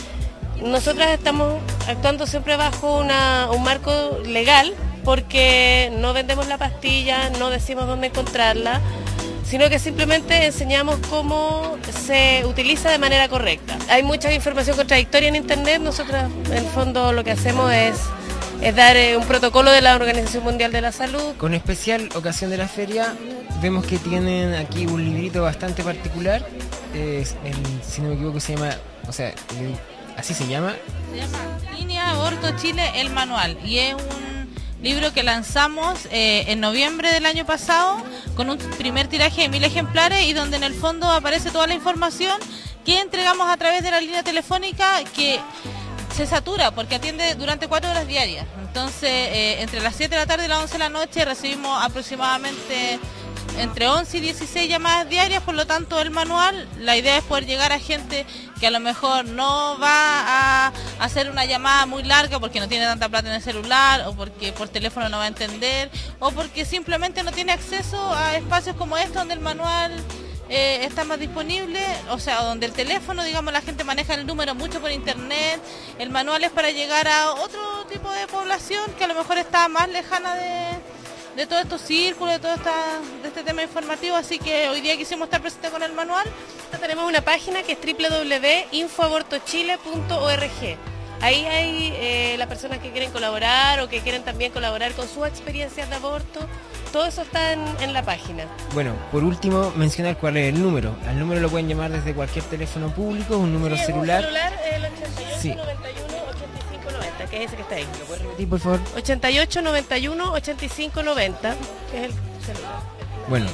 Nosotras estamos actuando siempre bajo una, un marco legal, porque no vendemos la pastilla, no decimos dónde encontrarla, sino que simplemente enseñamos cómo se utiliza de manera correcta. Hay mucha información contradictoria en internet. Nosotros en el fondo lo que hacemos es, es dar eh, un protocolo de la Organización Mundial de la Salud. Con especial ocasión de la feria, vemos que tienen aquí un librito bastante particular, eh, el, si no me equivoco se llama, o sea, así se llama. Se llama Línea Aborto Chile, el manual, y es un libro que lanzamos eh, en noviembre del año pasado con un primer tiraje de mil ejemplares y donde en el fondo aparece toda la información que entregamos a través de la línea telefónica, que se satura porque atiende durante cuatro horas diarias. Entonces, eh, entre las siete de la tarde y las once de la noche recibimos aproximadamente entre once y dieciséis llamadas diarias. Por lo tanto, el manual, la idea es poder llegar a gente que a lo mejor no va a hacer una llamada muy larga porque no tiene tanta plata en el celular, o porque por teléfono no va a entender, o porque simplemente no tiene acceso a espacios como este donde el manual eh, está más disponible, o sea, donde el teléfono, digamos, la gente maneja el número mucho por internet. El manual es para llegar a otro tipo de población que a lo mejor está más lejana de... de todos estos círculos, de todo esta, de este tema informativo, así que hoy día quisimos estar presentes con el manual. Tenemos una página que es doble u doble u doble u punto info aborto chile punto org. Ahí hay eh, las personas que quieren colaborar o que quieren también colaborar con sus experiencias de aborto. Todo eso está en, en la página. Bueno, por último, mencionar cuál es el número. Al número lo pueden llamar desde cualquier teléfono público, un número sí, celular. Un celular, el ochenta y ocho sí. noventa y uno ochenta y cinco noventa, que es ese que está ahí. ¿Lo puedes repetir, por favor? ochenta y ocho noventa y uno ochenta y cinco noventa, que es el celular. Bueno,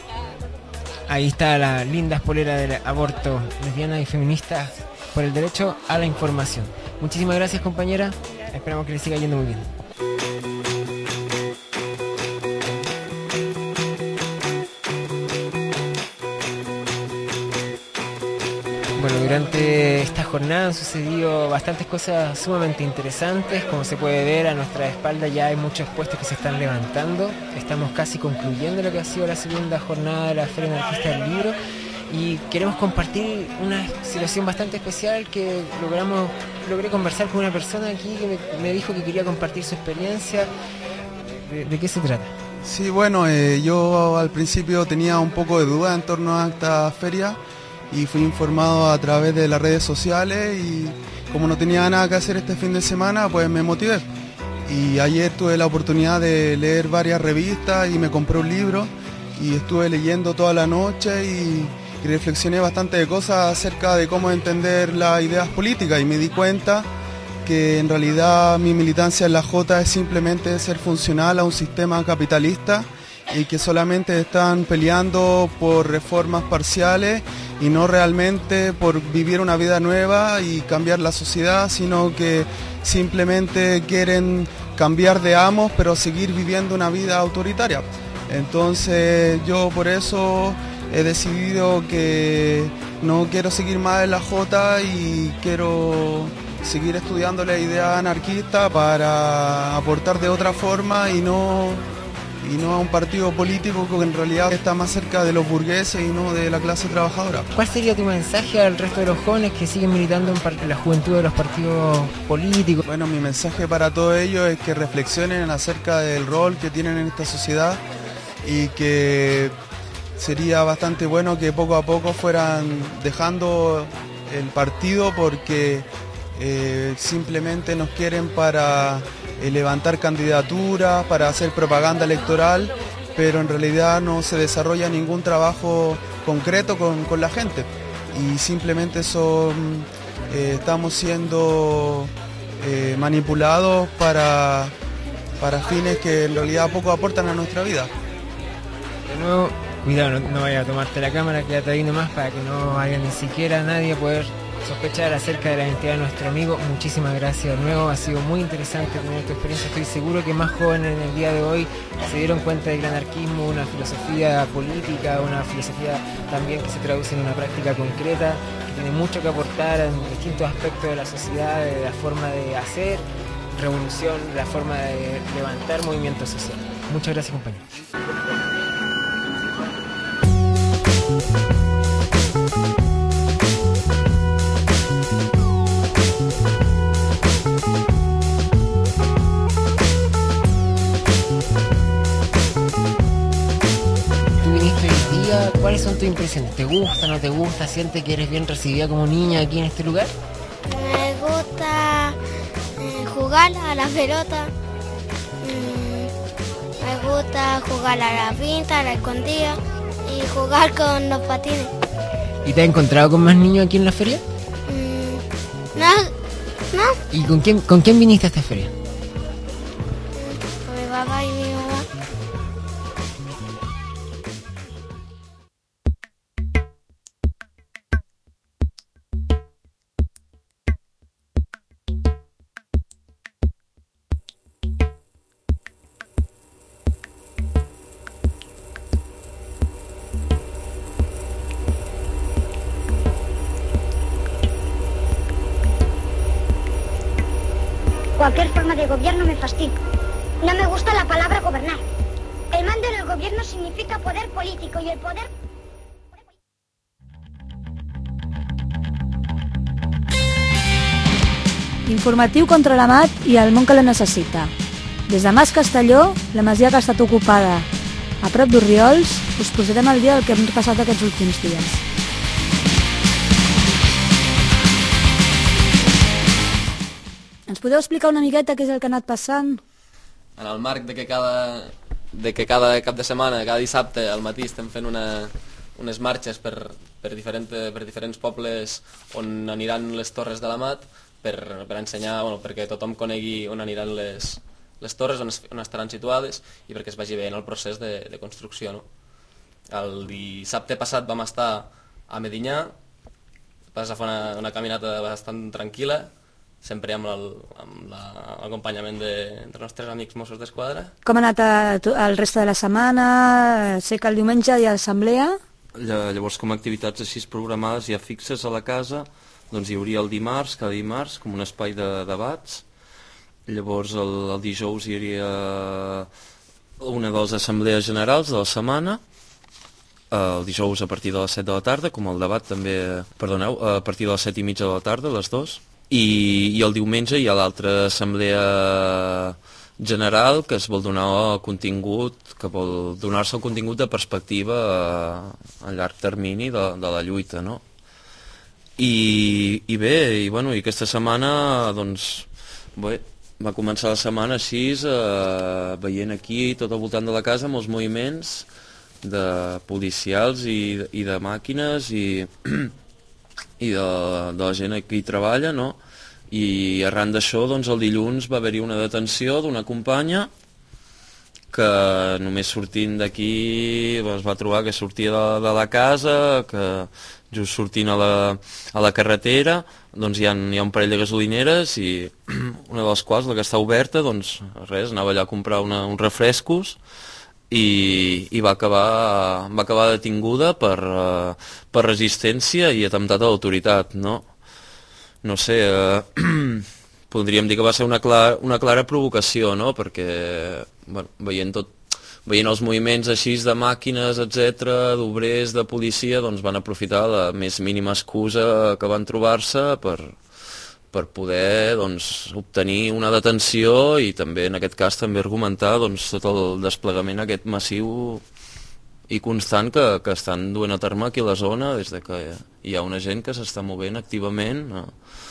ahí está la linda polera del aborto, lesbianas y feministas por el derecho a la información. Muchísimas gracias, compañera. Esperamos que les siga yendo muy bien. Bueno, durante esta jornada han sucedido bastantes cosas sumamente interesantes. Como se puede ver, a nuestra espalda ya hay muchos puestos que se están levantando. Estamos casi concluyendo lo que ha sido la segunda jornada de la Feria Anarquista del Libro y queremos compartir una situación bastante especial que logramos logré conversar con una persona aquí que me, me dijo que quería compartir su experiencia. ¿De, de qué se trata? Sí, bueno, eh, yo al principio tenía un poco de duda en torno a esta feria y fui informado a través de las redes sociales y como no tenía nada que hacer este fin de semana, pues me motivé. Y ayer tuve la oportunidad de leer varias revistas y me compré un libro y estuve leyendo toda la noche y, y reflexioné bastante de cosas acerca de cómo entender las ideas políticas y me di cuenta que en realidad mi militancia en la Jota es simplemente ser funcional a un sistema capitalista y que solamente están peleando por reformas parciales y no realmente por vivir una vida nueva y cambiar la sociedad, sino que simplemente quieren cambiar de amos pero seguir viviendo una vida autoritaria. Entonces yo por eso he decidido que no quiero seguir más en la Jota y quiero seguir estudiando la idea anarquista para aportar de otra forma y no, y no a un partido político que en realidad está más cerca de los burgueses y no de la clase trabajadora. ¿Cuál sería tu mensaje al resto de los jóvenes que siguen militando en la juventud de los partidos políticos? Bueno, mi mensaje para todos ellos es que reflexionen acerca del rol que tienen en esta sociedad y que sería bastante bueno que poco a poco fueran dejando el partido porque Eh, simplemente nos quieren para eh, levantar candidaturas, para hacer propaganda electoral, pero en realidad no se desarrolla ningún trabajo concreto con, con la gente y simplemente son, eh, estamos siendo eh, manipulados para, para fines que en realidad poco aportan a nuestra vida. De nuevo, cuidado, no, no vayas a tomarte la cámara, quédate ahí nomás para que no haya ni siquiera nadie a poder sospechar acerca de la identidad de nuestro amigo. Muchísimas gracias de nuevo, ha sido muy interesante tener tu experiencia. Estoy seguro que más jóvenes en el día de hoy se dieron cuenta del anarquismo, una filosofía política, una filosofía también que se traduce en una práctica concreta, que tiene mucho que aportar en distintos aspectos de la sociedad, de la forma de hacer revolución, la forma de levantar movimientos sociales. Muchas gracias, compañeros. ¿Cuáles son tus impresiones? ¿Te gusta, no te gusta? ¿Sientes que eres bien recibida como niña aquí en este lugar? Me gusta eh, jugar a la pelota, mm, me gusta jugar a la pinta, a la escondida y jugar con los patines. ¿Y te has encontrado con más niños aquí en la feria? Mm, no, no. ¿Y con quién, con quién viniste a esta feria? Con mi papá y mi mamá. Cualquier forma de gobierno me fastidia. No me gusta la palabra gobernar. El mando en el gobierno significa poder político y el poder... Informatiu contra la mat i el món que la necessita. Des de Mas Castelló, la masia que ha estat ocupada a prop d'Orriols, us posarem al dia del que hem passat aquests últims dies. Ens podeu explicar una miqueta què és el que ha anat passant? En el marc de que cada, de que cada cap de setmana, cada dissabte al matí estem fent una, unes marxes per, per, diferent, per diferents pobles on aniran les torres de la Mat per, per ensenyar, bueno, perquè tothom conegui on aniran les, les torres, on, es, on estaran situades i perquè es vagi bé en el procés de, de construcció. No? El dissabte passat vam estar a Medinyà, vas a fer una, una caminata bastant tranquil·la, sempre amb l'acompanyament de, dels nostres amics Mossos d'Esquadra. Com ha anat el reste de la setmana? Sé que el diumenge hi ha assemblea. Llavors, com a activitats així programades ja fixes a la casa, doncs hi hauria el dimarts, cada dimarts, com un espai de debats. Llavors el, el dijous hi hauria una de les assemblees generals de la setmana, el dijous a partir de les set de la tarda, com el debat també, perdoneu, a partir de les set i mitja de la tarda, les dues. I, i el diumenge hi ha l'altra assemblea general que es vol donar contingut, que vol donar-se un contingut de perspectiva a, a llarg termini de, de la lluita, no? I, i bé, i, bueno, i aquesta setmana doncs, bé, va començar la setmana així, eh, veient aquí tot al voltant de la casa molts moviments de policials i, i de màquines i, i de, de la gent que hi treballa, no? I arran d'això, doncs, el dilluns va haver-hi una detenció d'una companya que només sortint d'aquí es va trobar que sortia de, de la casa, que just sortint a la, a la carretera doncs hi ha, hi ha un parell de gasolineres i una de les quals, la que està oberta, doncs res, anava allà a comprar una, uns refrescos i, i va, acabar, va acabar detinguda per, uh, per resistència i atemptat a l'autoritat, no? No sé, eh, podríem dir que va ser una, clara, una clara provocació, no? Perquè bueno, veient, tot, veient els moviments així de màquines, etcètera, d'obrers, de policia, doncs van aprofitar la més mínima excusa que van trobar-se per, per poder doncs, obtenir una detenció i també en aquest cas també argumentar doncs, tot el desplegament aquest massiu i constant que, que estan duent a terme aquí a la zona des de que hi ha una gent que s'està movent activament eh,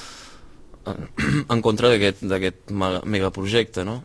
en contra d'aquest megaprojecte, no?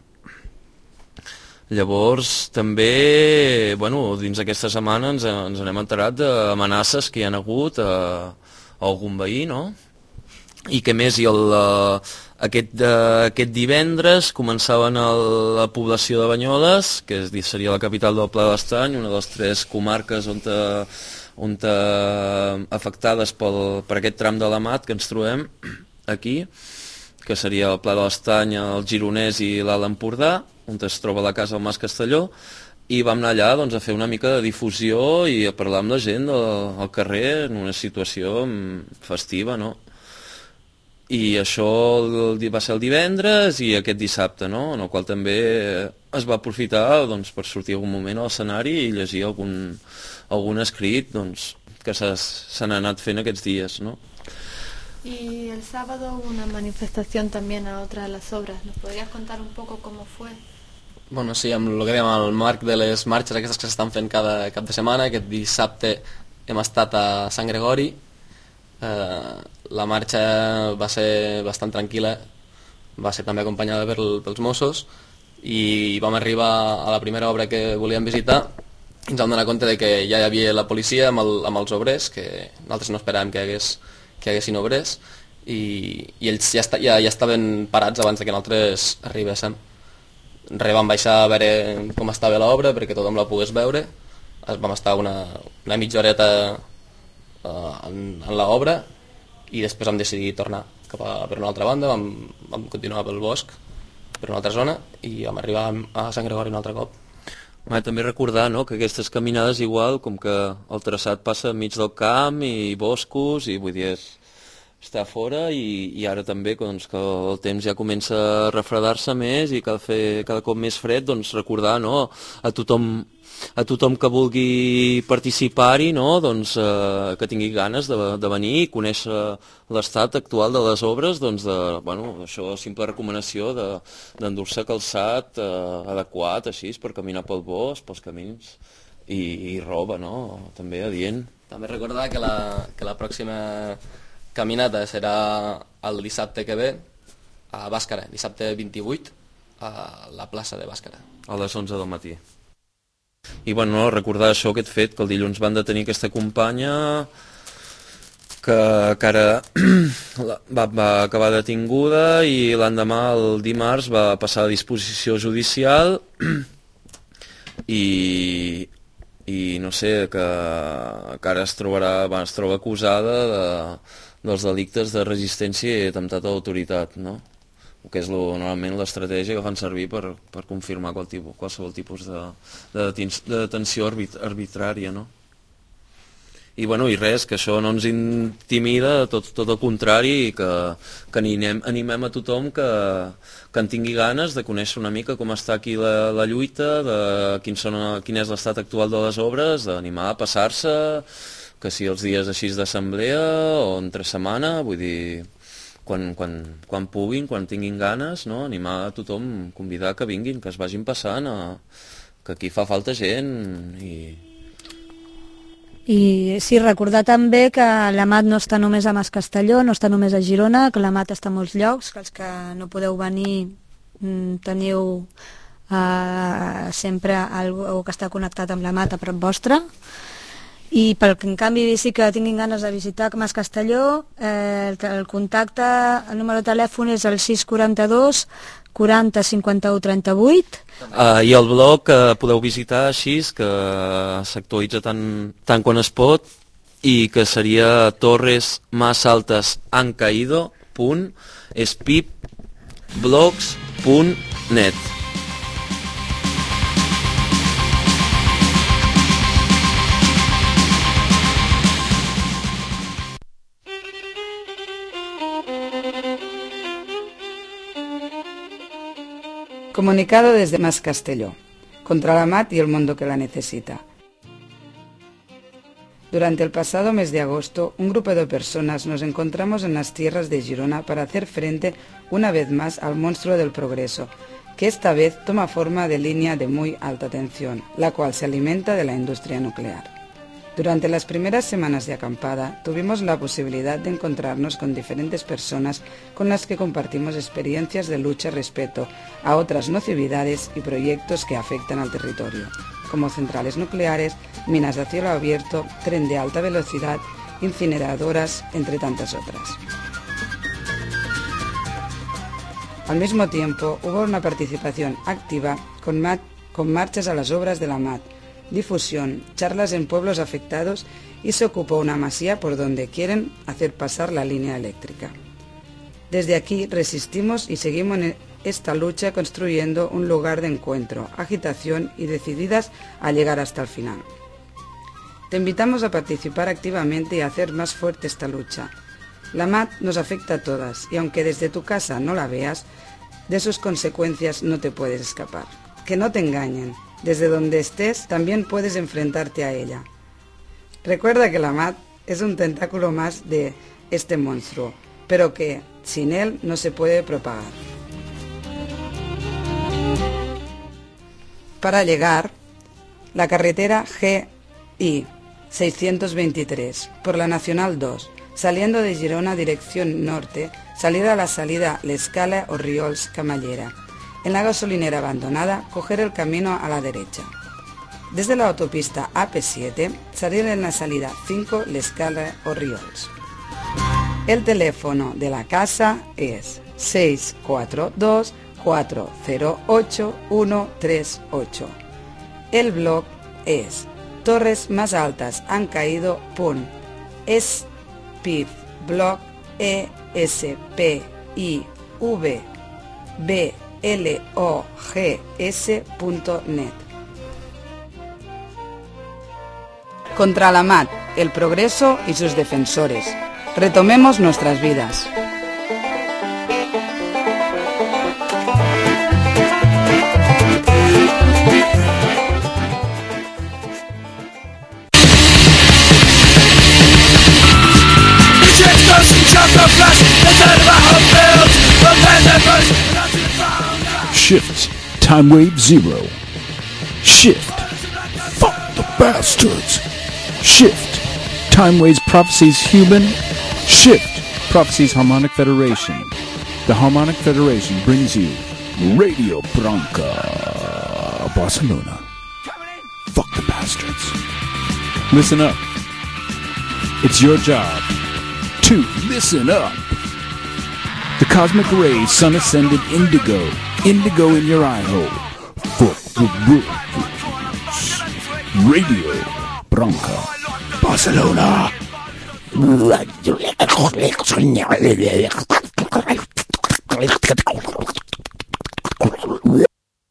Llavors també bueno, dins d'aquesta setmana ens, ens n'hem enterat d'amenaces que hi ha hagut a, a algun veí, no? I que més i el, aquest, aquest divendres començaven a la població de Banyoles, que seria la capital del Pla de l'Estany, una de les tres comarques on, te, on te, afectades pel, per aquest tram de l'Amat que ens trobem aquí, que seria el Pla de l'Estany, el Gironès i l'Alt Empordà, on es troba la casa del Mas Castelló, i vam anar allà doncs, a fer una mica de difusió i a parlar amb la gent al, al carrer en una situació festiva, no? I això va ser el divendres i aquest dissabte, no? En el qual també es va aprofitar doncs, per sortir algun moment a l'escenari i llegir algun, algun escrit doncs, que s'han anat fent aquests dies, no? Y el sábado una manifestación también a otra de las obras. ¿Nos podrías contar un poco cómo fue? Bueno, sí, amb el que dèiem, el marc de les marxes aquestes que s'estan fent cada cap de setmana, aquest dissabte hem estat a Sant Gregori. Eh, la marxa va ser bastant tranquil·la, va ser també acompanyada per, pels Mossos i vam arribar a la primera obra que volíem visitar i ens vam donar compte de que ja hi havia la policia amb, el, amb els obrers, que nosaltres no esperàvem que hi hagués, que hi haguessin obrers i, i ells ja, esta, ja, ja estaven parats abans de que nosaltres arribéssim. Re, vam baixar a veure com estava l'obra perquè tothom la pogués veure. Vam estar una, una mitja horeta uh, en, en l'obra i després vam decidir tornar cap a, per una altra banda, vam, vam continuar pel bosc, per una altra zona, i vam arribar a Sant Gregori un altre cop. Ah, també recordar, no?, que aquestes caminades igual, com que el traçat passa enmig del camp i boscos, i vull dir, és, està fora, i, i ara també doncs, que el temps ja comença a refredar-se més i cada, fer, cada cop més fred, doncs recordar, no?, a tothom a tothom que vulgui participar-hi, no? Doncs, eh, que tingui ganes de, de venir i conèixer l'estat actual de les obres, doncs, de, bueno, això, simple recomanació d'endur-se calçat eh, adequat, així, per caminar pel bosc, pels camins, i, i roba, no? També adient. També recordar que la, que la pròxima caminata serà el dissabte que ve a Bàscara, dissabte vint-i-vuit, a la plaça de Bàscara. A les onze del matí. I bueno, recordar això, aquest fet, que el dilluns van detenir aquesta companya que, que ara va, va acabar detinguda i l'endemà, el dimarts, va passar a disposició judicial i, i no sé, que, que ara es, trobarà, va, es troba acusada de, dels delictes de resistència i atemptat a l'autoritat, no? Que és lo, normalment l'estratègia que fan servir per, per confirmar qual tipus, qualsevol tipus de, de, de detenció arbit, arbitrària, no? I, bueno, i res, que això no ens intimida, tot, tot el contrari, que, que animem, animem a tothom que, que en tingui ganes de conèixer una mica com està aquí la, la lluita, de quin, són, quin és l'estat actual de les obres, d'animar a passar-se, que si els dies així d'assemblea o entre setmana, vull dir, quan, quan, quan puguin, quan tinguin ganes, no? Animar a tothom, convidar que vinguin, que es vagin passant, a, que aquí fa falta gent i... I sí, recordar també que l'Amat no està només a Mas Castelló, no està només a Girona, que l'Amat està a molts llocs, que els que no podeu venir teniu uh, sempre algú que està connectat amb l'Amat a prop vostre. I pel que en canvi sí que tinguin ganes de visitar Mas Castelló, eh, el, el contacte, el número de telèfon és el sis quaranta-dos quaranta cinquanta-u trenta-vuit. Uh, I el blog que uh, podeu visitar així, que uh, s'actualitza tant, tant quan es pot, i que seria torres más altas han caído punt spipblogs punt net. Comunicado desde Mas Castelló, contra la M A T y el mundo que la necesita. Durante el pasado mes de agosto, un grupo de personas nos encontramos en las tierras de Girona para hacer frente una vez más al monstruo del progreso, que esta vez toma forma de línea de muy alta tensión, la cual se alimenta de la industria nuclear. Durante las primeras semanas de acampada tuvimos la posibilidad de encontrarnos con diferentes personas con las que compartimos experiencias de lucha respecto a otras nocividades y proyectos que afectan al territorio, como centrales nucleares, minas de cielo abierto, tren de alta velocidad, incineradoras, entre tantas otras. Al mismo tiempo, hubo una participación activa con, ma- con marchas a las obras de la M A T, difusión, charlas en pueblos afectados y se ocupó una masía por donde quieren hacer pasar la línea eléctrica. Desde aquí resistimos y seguimos en esta lucha construyendo un lugar de encuentro, agitación y decididas a llegar hasta el final. Te invitamos a participar activamente y a hacer más fuerte esta lucha. La M A T nos afecta a todas y aunque desde tu casa no la veas, de sus consecuencias no te puedes escapar. Que no te engañen. Desde donde estés también puedes enfrentarte a ella. Recuerda que la M A T es un tentáculo más de este monstruo, pero que sin él no se puede propagar. Para llegar, la carretera G I seiscientos veintitrés por la Nacional dos, saliendo de Girona dirección norte, salida a la salida L'Escala o Riols Camallera. En la gasolinera abandonada, coger el camino a la derecha. Desde la autopista A P siete, salir en la salida cinco L'Escala o Riols. El teléfono de la casa es seis cuatro dos cuatro cero ocho uno tres ocho. El blog es torres más altas han caído punt spivblog e s p i v b l o g s punto net. Contra la M A T, el progreso y sus defensores. Retomemos nuestras vidas. Shift, time wave zero. Shift, fuck the bastards. Shift, time waves prophecies human. Shift, prophecies harmonic federation. The harmonic federation brings you Radio Branca Barcelona. Fuck the bastards. Listen up. It's your job to listen up. The cosmic rays, sun ascended indigo, indigo in your eye hole. Fuck the rules. Radio Branca Barcelona.